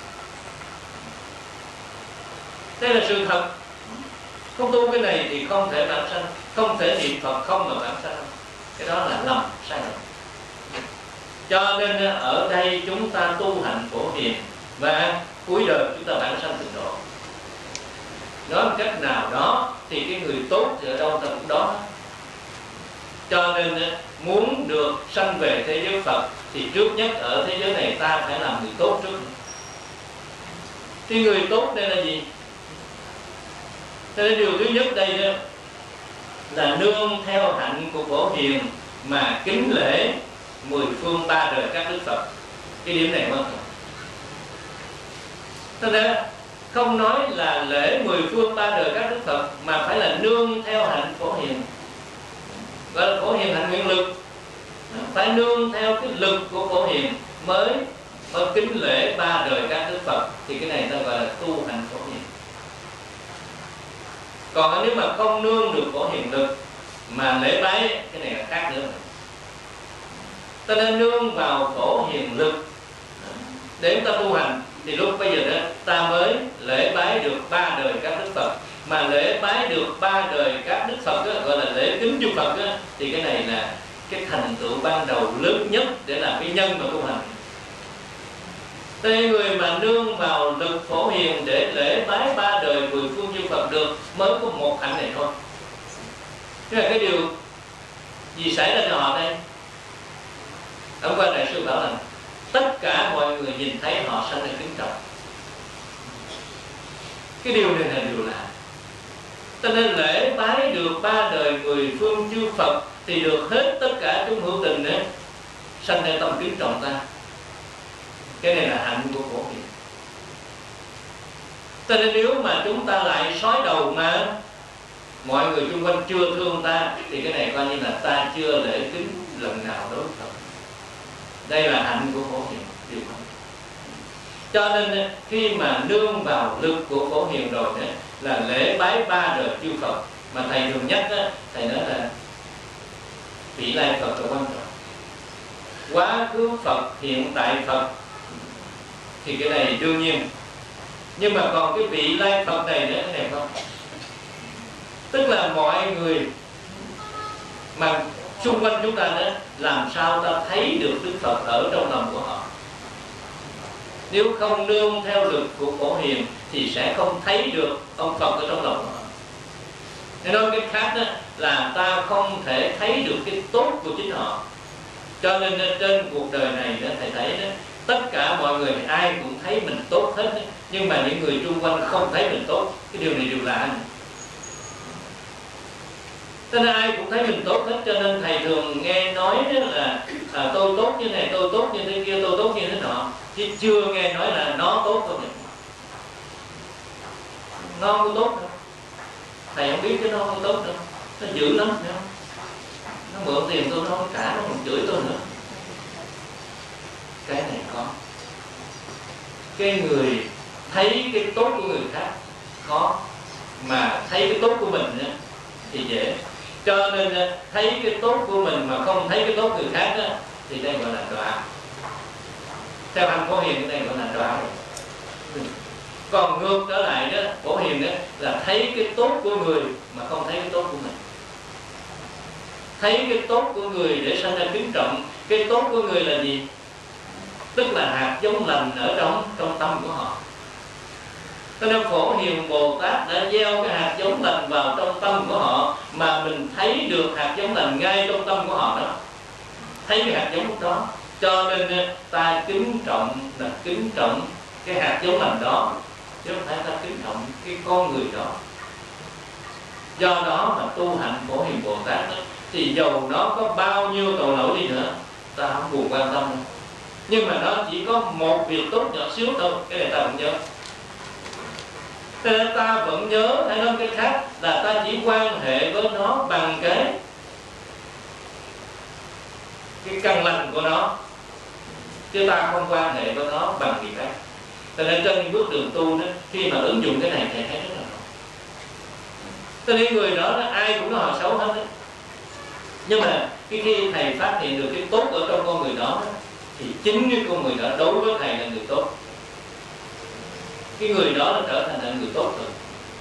Speaker 2: Đây là sự thật. Không tu cái này thì không thể bản sanh, không thể niệm Phật không mà bản sanh. Cái đó là lầm, sai lầm. Cho nên ở đây chúng ta tu hành phổ hiền và cuối đời chúng ta bản sanh tịnh độ. Nói một cách nào đó thì cái người tốt thì ở đâu ta cũng đó. Cho nên muốn được sanh về thế giới Phật thì trước nhất ở thế giới này ta phải làm người tốt trước. Thì người tốt đây là gì? Thế nên điều thứ nhất đây đó là nương theo hạnh của phổ hiền mà kính lễ mười phương ba đời các đức Phật. Cái điểm này quan trọng. Thế nên không nói là lễ mười phương ba đời các đức Phật, mà phải là nương theo hạnh phổ hiền. Gọi là phổ hiền hạnh nguyện lực. Phải nương theo cái lực của phổ hiền mới mới kính lễ ba đời các đức Phật. Thì cái này ta gọi là tu hành phổ hiền. Còn nếu mà không nương được phổ hiền lực mà lễ bái, cái này là khác nữa. Ta nên nương vào phổ hiền lực để ta tu hành, thì lúc bây giờ đó ta mới lễ bái được ba đời các đức Phật. Mà lễ bái được ba đời các đức Phật đó, gọi là lễ kính chư Phật đó, thì cái này là cái thành tựu ban đầu lớn nhất để làm cái nhân mà tu hành. Thế người mà nương vào lực phổ hiền để lễ bái ba đời mười phương chư Phật được mới có một hạnh này thôi. Thế là cái điều gì xảy ra cho họ đây? Ông Quan Đại Sư bảo là tất cả mọi người nhìn thấy họ sanh ra kính trọng. Cái điều này là điều lạ. Cho nên lễ bái được ba đời mười phương chư Phật thì được hết tất cả chúng hữu tình nữa sanh ra tâm kính trọng ta. Cái này là hạnh của phổ hiền. Cho nên nếu mà chúng ta lại sói đầu mà mọi người xung quanh chưa thương ta, thì cái này coi như là ta chưa lễ kính lần nào đối với Phật. Đây là hạnh của phổ hiền, điều không. Cho nên khi mà nương vào lực của phổ hiền rồi đó, là lễ bái ba đời chư Phật. Mà thầy thường nhắc đó, thầy nói là vị lai Phật là quan trọng. Quá khứ Phật, hiện tại Phật, thì cái này đương nhiên. Nhưng mà còn cái vị lai Phật này nữa, cái này không. Tức là mọi người mà xung quanh chúng ta đó, làm sao ta thấy được Đức Phật ở trong lòng của họ. Nếu không nương theo lực của Phổ Hiền thì sẽ không thấy được ông Phật ở trong lòng của họ. Nên nói cái khác đó là ta không thể thấy được cái tốt của chính họ. Cho nên trên cuộc đời này đó, thầy thấy đó, tất cả mọi người ai cũng thấy mình tốt hết đó. Nhưng mà những người xung quanh không thấy mình tốt. Cái điều này điều lạ. Cho nên ai cũng thấy mình tốt hết. Cho nên thầy thường nghe nói đó là à, tôi tốt như này, tôi tốt như thế kia, tôi tốt như thế nọ, chứ chưa nghe nói là nó tốt không. Nó không tốt đâu. Thầy không biết cái nó không tốt đâu. Nó dữ lắm nữa. Nó mượn tiền tôi, nó không trả, nó còn chửi tôi nữa. Cái này có. Cái người thấy cái tốt của người khác khó, mà thấy cái tốt của mình á, thì dễ. Cho nên thấy cái tốt của mình mà không thấy cái tốt người khác á, thì đây gọi là đọa. Theo anh Phổ Hiền đây gọi là đọa. Còn ngược trở lại đó, Phổ Hiền đó là thấy cái tốt của người mà không thấy cái tốt của mình. Thấy cái tốt của người để sanh ra kính trọng. Cái tốt của người là gì? Tức là hạt giống lành ở trong trong tâm của họ. Cho nên Phổ Hiền Bồ Tát đã gieo cái hạt giống lành vào trong tâm của họ, mà mình thấy được hạt giống lành ngay trong tâm của họ đó. Thấy cái hạt giống đó. Cho nên ta kính trọng là kính trọng cái hạt giống lành đó, chứ không phải ta kính trọng cái con người đó. Do đó mà tu hạnh Phổ Hiền Bồ Tát đó, thì dầu nó có bao nhiêu tội lỗi đi nữa, ta không buồn quan tâm đâu. Nhưng mà nó chỉ có một việc tốt nhỏ xíu thôi, cái này ta vẫn nhớ. Nên ta vẫn nhớ, hay nói cái khác là ta chỉ quan hệ với nó bằng cái cái căn lành của nó, chứ ta không quan hệ với nó bằng gì khác. Cho nên trên bước đường tu đó, khi mà ứng dụng cái này thầy thấy rất là rõ. Cho nên người đó, đó ai cũng nói họ xấu hết đấy. Nhưng mà khi, khi thầy phát hiện được cái tốt ở trong con người đó, đó thì chính cái con người đó đối với thầy là người tốt. Cái người đó nó trở thành là người tốt rồi.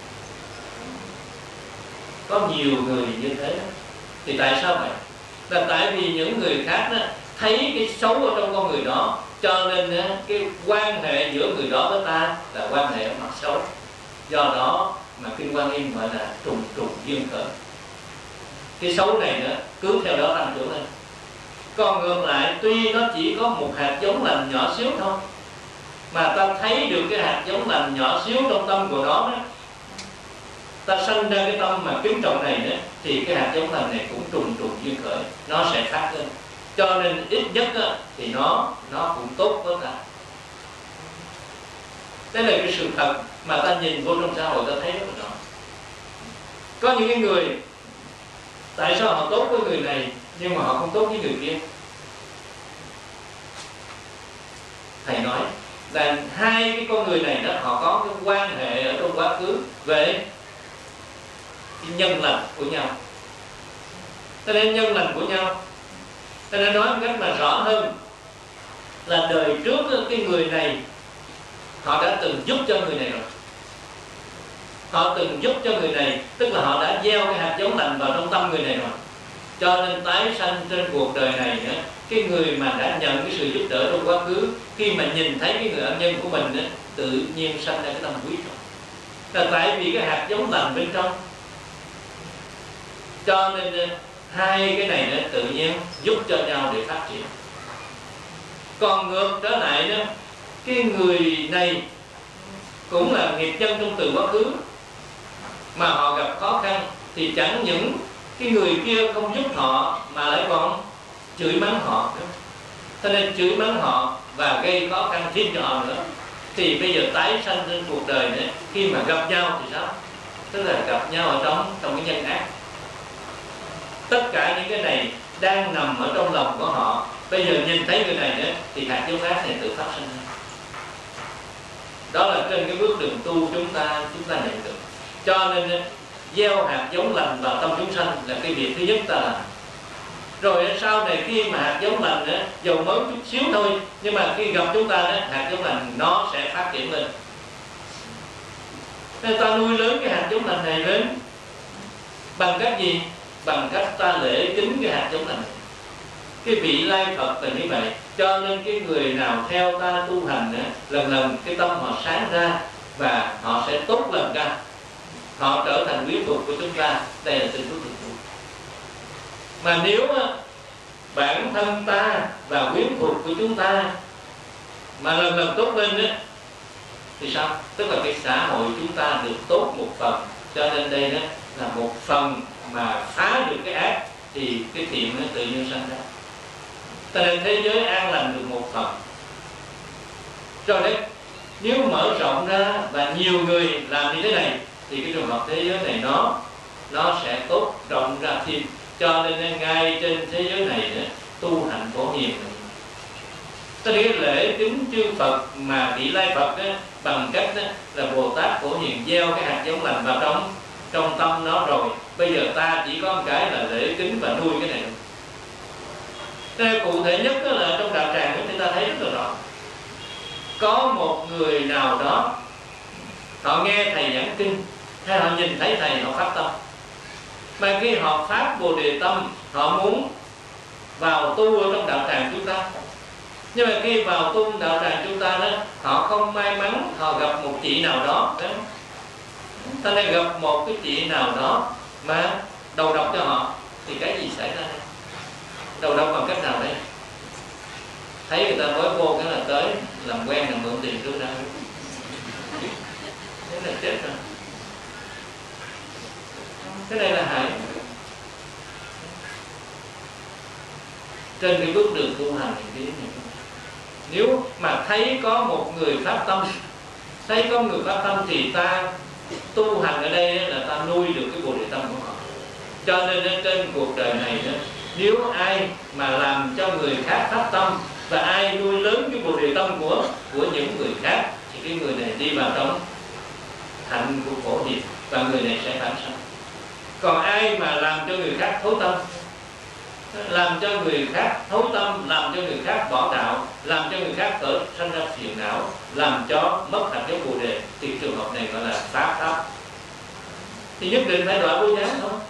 Speaker 2: Có nhiều người như thế đó. Thì tại sao vậy? Là tại vì những người khác đó, thấy cái xấu ở trong con người đó, cho nên đó, cái quan hệ giữa người đó với ta là quan hệ ở mặt xấu. Do đó mà Kinh Quan Nghiêm gọi là trùng trùng duyên khởi. Cái xấu này nữa cứ theo đó tăng trưởng lên. Còn ngược lại, tuy nó chỉ có một hạt giống lành nhỏ xíu thôi, mà ta thấy được cái hạt giống lành nhỏ xíu trong tâm của nó đó, ta sanh ra cái tâm mà kính trọng này nữa, thì cái hạt giống lành này cũng trùng trùng duyên khởi, nó sẽ phát lên. Cho nên ít nhất đó, thì nó nó cũng tốt với ta. Đây là cái sự thật mà ta nhìn vô trong xã hội ta thấy rất là rõ. Có những cái người, tại sao họ tốt với người này nhưng mà họ không tốt với người kia? Thầy nói là hai cái con người này đó, họ có cái quan hệ ở trong quá khứ về cái nhân lành của nhau. Cho nên nhân lành của nhau, cho nên nói một cách mà rõ hơn là đời trước cái người này họ đã từng giúp cho người này rồi. Họ từng giúp cho người này, tức là họ đã gieo cái hạt giống lành vào trong tâm người này rồi. Cho nên tái sanh trên cuộc đời này nữa, cái người mà đã nhận cái sự giúp đỡ trong quá khứ, khi mà nhìn thấy cái người ân nhân của mình đó, tự nhiên sanh ra cái tâm quý rồi. Là tại vì cái hạt giống lành bên trong. Cho nên hai cái này đó, tự nhiên giúp cho nhau để phát triển. Còn ngược trở lại đó, cái người này cũng là nghiệp nhân trong từ quá khứ, mà họ gặp khó khăn thì chẳng những cái người kia không giúp họ mà lại còn chửi mắng họ nữa. Cho nên chửi mắng họ và gây khó khăn thêm cho họ nữa. Thì bây giờ tái sanh trên cuộc đời nữa, khi mà gặp nhau thì sao? Tức là gặp nhau ở trong trong cái nhân ác. Tất cả những cái này đang nằm ở trong lòng của họ. Bây giờ nhìn thấy người này nữa thì hạt giống ác này tự phát sinh. Đó là trên cái bước đường tu chúng ta chúng ta nhận được. Cho nên gieo hạt giống lành vào tâm chúng sanh là cái việc thứ nhất ta làm. Rồi sau này khi mà hạt giống lành nữa, dầu mới chút xíu thôi, nhưng mà khi gặp chúng ta đó, hạt giống lành nó sẽ phát triển lên. Nên ta nuôi lớn cái hạt giống lành này lên bằng cách gì? bằng cách ta lễ kính cái hạt giống lành. Cái vị lai Phật là như vậy. Cho nên cái người nào theo ta tu hành á, lần lần cái tâm họ sáng ra và họ sẽ tốt lần ra, họ trở thành quyến thuộc của chúng ta. Đây là tình huống thực thụ. Mà nếu á, bản thân ta và quyến thuộc của chúng ta mà lần lần tốt lên á, thì sao? Tức là cái xã hội chúng ta được tốt một phần. Cho nên đây đó là một phần mà phá được cái ác thì cái thiện nó tự nhiên sanh ra. Cho nên thế giới an lành được một phần. Rồi đấy, nếu mở rộng ra và nhiều người làm như thế này thì cái trường hợp thế giới này nó nó sẽ tốt rộng ra thêm. Cho nên ngay trên thế giới này đó, tu hành Phổ Hiền này, cho nên cái lễ kính chư Phật mà vị lai Phật đó, bằng cách đó, là Bồ Tát Phổ Hiền gieo cái hạt giống lành vào trong trong tâm nó rồi. Bây giờ ta chỉ có một cái là lễ kính và nuôi cái này. Thế cụ thể nhất đó là trong đạo tràng chúng ta thấy rất là rõ. Có một người nào đó họ nghe thầy giảng kinh hay họ nhìn thấy thầy họ phát tâm, mà khi họ phát Bồ Đề tâm, họ muốn vào tu ở trong đạo tràng chúng ta. Nhưng mà khi vào tu đạo tràng chúng ta đó, họ không may mắn họ gặp một chị nào đó, đó. Ta nên gặp một cái chị nào đó mà đầu độc cho họ, thì cái gì xảy ra đây? Đầu độc bằng cách nào đây? Thấy người ta mới vô cái là tới làm quen là mượn tiền trước đó, thế là chết rồi. Cái này là hại. Trên cái bước đường tu hành thì cái này, nếu mà thấy có một người phát tâm, thấy có người phát tâm thì ta tu hành ở đây là ta nuôi được cái Bồ Đề tâm của họ. Cho nên trên cuộc đời này đó, nếu ai mà làm cho người khác phát tâm và ai nuôi lớn cái Bồ Đề tâm của của những người khác thì cái người này đi vào trong hạnh của Phổ Hiền và người này sẽ phản sanh. Còn ai mà làm cho người khác thối tâm, làm cho người khác thối tâm, làm cho người khác bỏ đạo, làm cho người khác khởi sanh ra phiền não, làm cho mất hạnh giống Bồ Đề, thì trường hợp này gọi là phá pháp. Thì nhất định phải đọa vô gián thôi.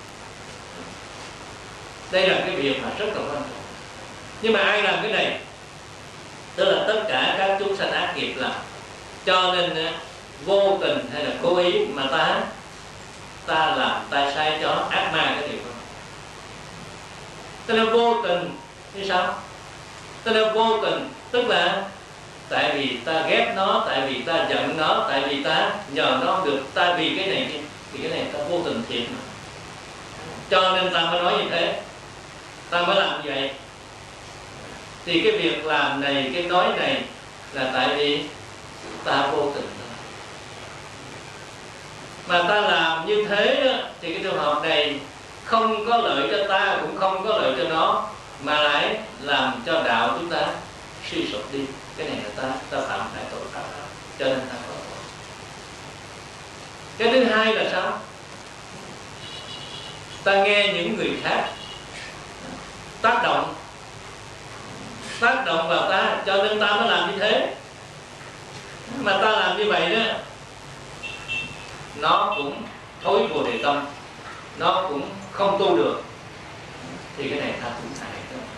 Speaker 2: Đây là cái việc mà rất là quan trọng. Nhưng mà ai làm cái này? Tức là tất cả các chúng sanh ác nghiệp làm. Cho nên vô tình hay là cố ý mà ta ta làm ta sai cho ác ma cái điều đó. Tức là vô tình như sao? Tức là vô tình, tức là tại vì ta ghét nó, tại vì ta giận nó, tại vì ta nhờ nó được, ta vì cái này thì cái này ta vô tình thiệt mà. Cho nên ta mới nói như thế, ta mới làm như vậy. Thì cái việc làm này, cái nói này là tại vì ta vô tình thôi. Mà ta làm như thế đó, thì cái trường hợp này không có lợi cho ta, cũng không có lợi cho nó, mà lại làm cho đạo chúng ta suy sụp đi. Cái này là ta ta phạm phải tội phạm, cho nên ta có tội. Cái thứ hai là sao? Ta nghe những người khác tác động tác động vào ta, cho nên ta mới làm như thế. Mà ta làm như vậy đó, nó cũng thối Bồ Đề tâm, nó cũng không tu được, thì cái này ta cũng hại.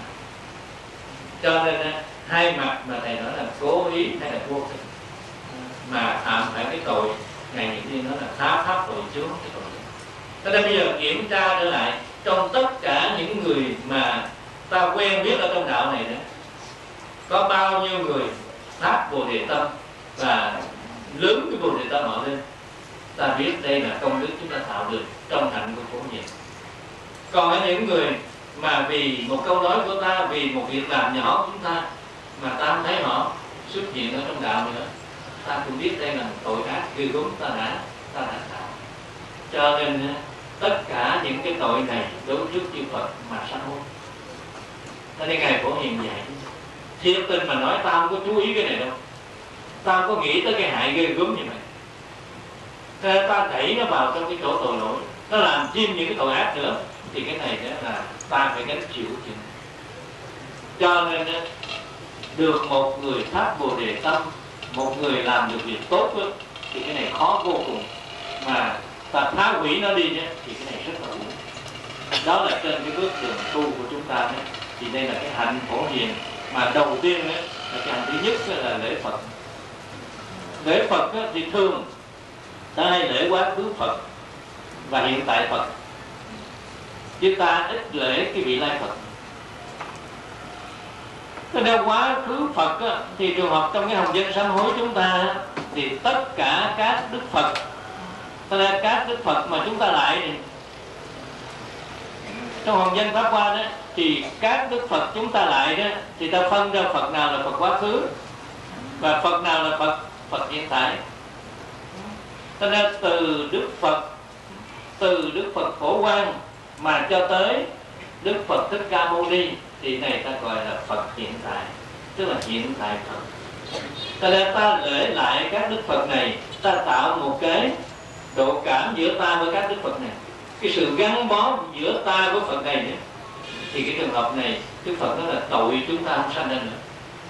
Speaker 2: Cho nên hai mặt mà thầy nói là cố ý hay là vô tình mà phạm phải cái tội ngày những thiên đó là phá pháp tội chướng cái tội. Cho nên bây giờ kiểm tra trở lại trong tất cả những người mà ta quen biết ở trong đạo này đó, có bao nhiêu người phát Bồ Đề tâm và lớn cái Bồ Đề tâm họ lên, ta biết đây là công đức chúng ta tạo được trong hạnh của Phổ Hiền. Còn ở những người mà vì một câu nói của ta, vì một việc làm nhỏ của chúng ta mà ta không thấy họ xuất hiện ở trong đạo nữa, ta cũng biết đây là một tội ác ghê gớm ta đã ta đã tạo. Cho nên tất cả những cái tội này đối trước chư Phật mà sám hối. Cho nên Ngài Phổ Hiền dạy, thiệt tình mà nói ta không có chú ý cái này đâu, ta không có nghĩ tới cái hại ghê gớm như vậy. Thế ta đẩy nó vào trong cái chỗ tội lỗi, nó làm thêm những cái tội ác nữa, thì cái này đó là ta phải gánh chịu chừng. Cho nên được một người phát Bồ Đề tâm, một người làm được việc tốt đó, thì cái này khó vô cùng. Mà ta phá hủy nó đi nhé, thì cái này rất là uổng. Đó là trên cái bước đường tu của chúng ta đấy. Thì đây là cái hạnh phổ hiền mà đầu tiên đấy, là cái hạnh thứ nhất là lễ Phật. Lễ Phật ấy, thì thường ta hay lễ quá khứ Phật và hiện tại Phật, chứ ta ít lễ cái vị lai Phật. Nếu quá khứ Phật á, thì trường hợp trong cái hồng danh sám hối chúng ta á, thì tất cả các đức Phật, tức là các đức Phật mà chúng ta lại trong hồng danh pháp quan á, thì các đức Phật chúng ta lại đó, thì ta phân ra Phật nào là Phật quá khứ và Phật nào là Phật Phật hiện tại. Cho nên từ Đức Phật, từ Đức Phật Phổ Quang mà cho tới Đức Phật Thích Ca Mâu Ni thì này ta gọi là Phật hiện tại, tức là hiện tại Phật. Cho nên ta lễ lại các Đức Phật này, ta tạo một cái độ cảm giữa ta với các Đức Phật này, cái sự gắn bó giữa ta với Phật này nữa. Thì cái trường hợp này Đức Phật nói là tội chúng ta không sanh lên nữa.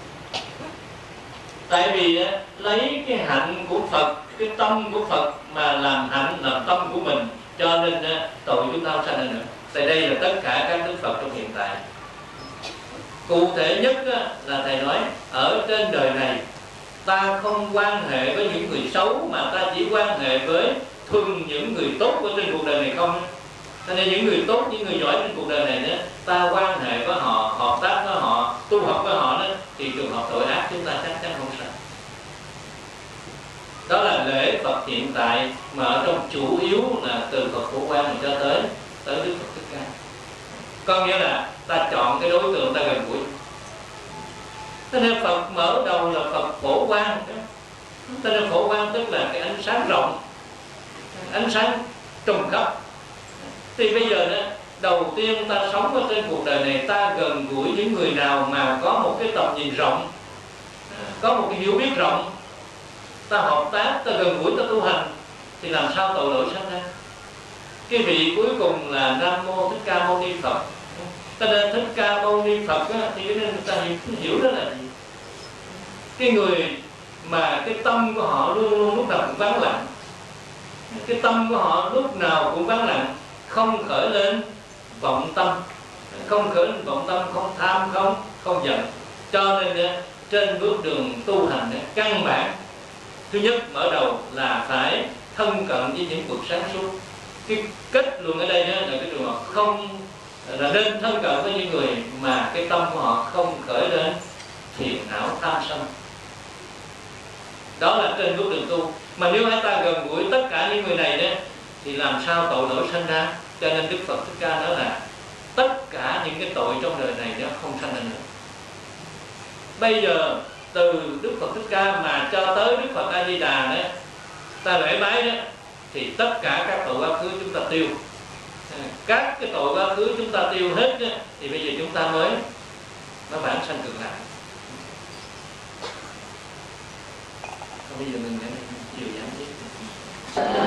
Speaker 2: Tại vì lấy cái hạnh của Phật, cái tâm của Phật mà làm hạnh, làm tâm của mình, cho nên tội chúng ta không sanh lên nữa. Tại đây là tất cả các Đức Phật trong hiện tại. Cụ thể nhất là Thầy nói, ở trên đời này ta không quan hệ với những người xấu, mà ta chỉ quan hệ với thuần những người tốt ở trên cuộc đời này không. Cho nên những người tốt, những người giỏi trên cuộc đời này nữa, ta quan hệ với họ, hợp tác với họ, tu học với họ nữa, thì trường hợp tội ác chúng ta chắc chắn không sanh. Đó là lễ Phật hiện tại mà ở trong chủ yếu là từ Phật Phổ Quang cho tới tới Đức Phật Thích Ca. Có nghĩa là ta chọn cái đối tượng ta gần gũi. Cho nên Phật mở đầu là Phật Phổ Quang. Cho nên Phổ Quang tức là cái ánh sáng rộng, ánh sáng trùng khắp. Thì bây giờ đó, đầu tiên ta sống ở trên cuộc đời này, ta gần gũi những người nào mà có một cái tầm nhìn rộng, có một cái hiểu biết rộng, ta hợp tác, ta gần gũi, ta tu hành, thì làm sao tội lỗi sanh ra. Cái vị cuối cùng là Nam Mô Thích Ca Mâu Ni Phật. Cho nên Thích Ca Mâu Ni Phật á, thì nên người ta hiểu, hiểu đó là gì. Cái người mà cái tâm của họ luôn luôn lúc nào cũng vắng lặng, cái tâm của họ lúc nào cũng vắng lặng, không khởi lên vọng tâm, không khởi lên vọng tâm, không tham, không không giận. Cho nên trên bước đường tu hành căn bản thứ nhất mở đầu là phải thân cận với những bậc sáng suốt. Cái kết luận ở đây đó là cái trường hợp không là nên thân cận với những người mà cái tâm của họ không khởi lên phiền não tham sân. Đó là trên bước đường tu. Mà nếu chúng ta gần gũi tất cả những người này đó, thì làm sao tội lỗi sanh ra. Cho nên Đức Phật Thích Ca nói là tất cả những cái tội trong đời này nó không sanh ra nữa. Bây giờ từ Đức Phật Thích Ca mà cho tới Đức Phật A Di Đà đó, ta lễ bái đó, thì tất cả các tội quá khứ chúng ta tiêu. Các cái tội quá khứ chúng ta tiêu hết đó, thì bây giờ chúng ta mới nó bản sanh cực lạc. Bây giờ mình chiều giảm tiếp.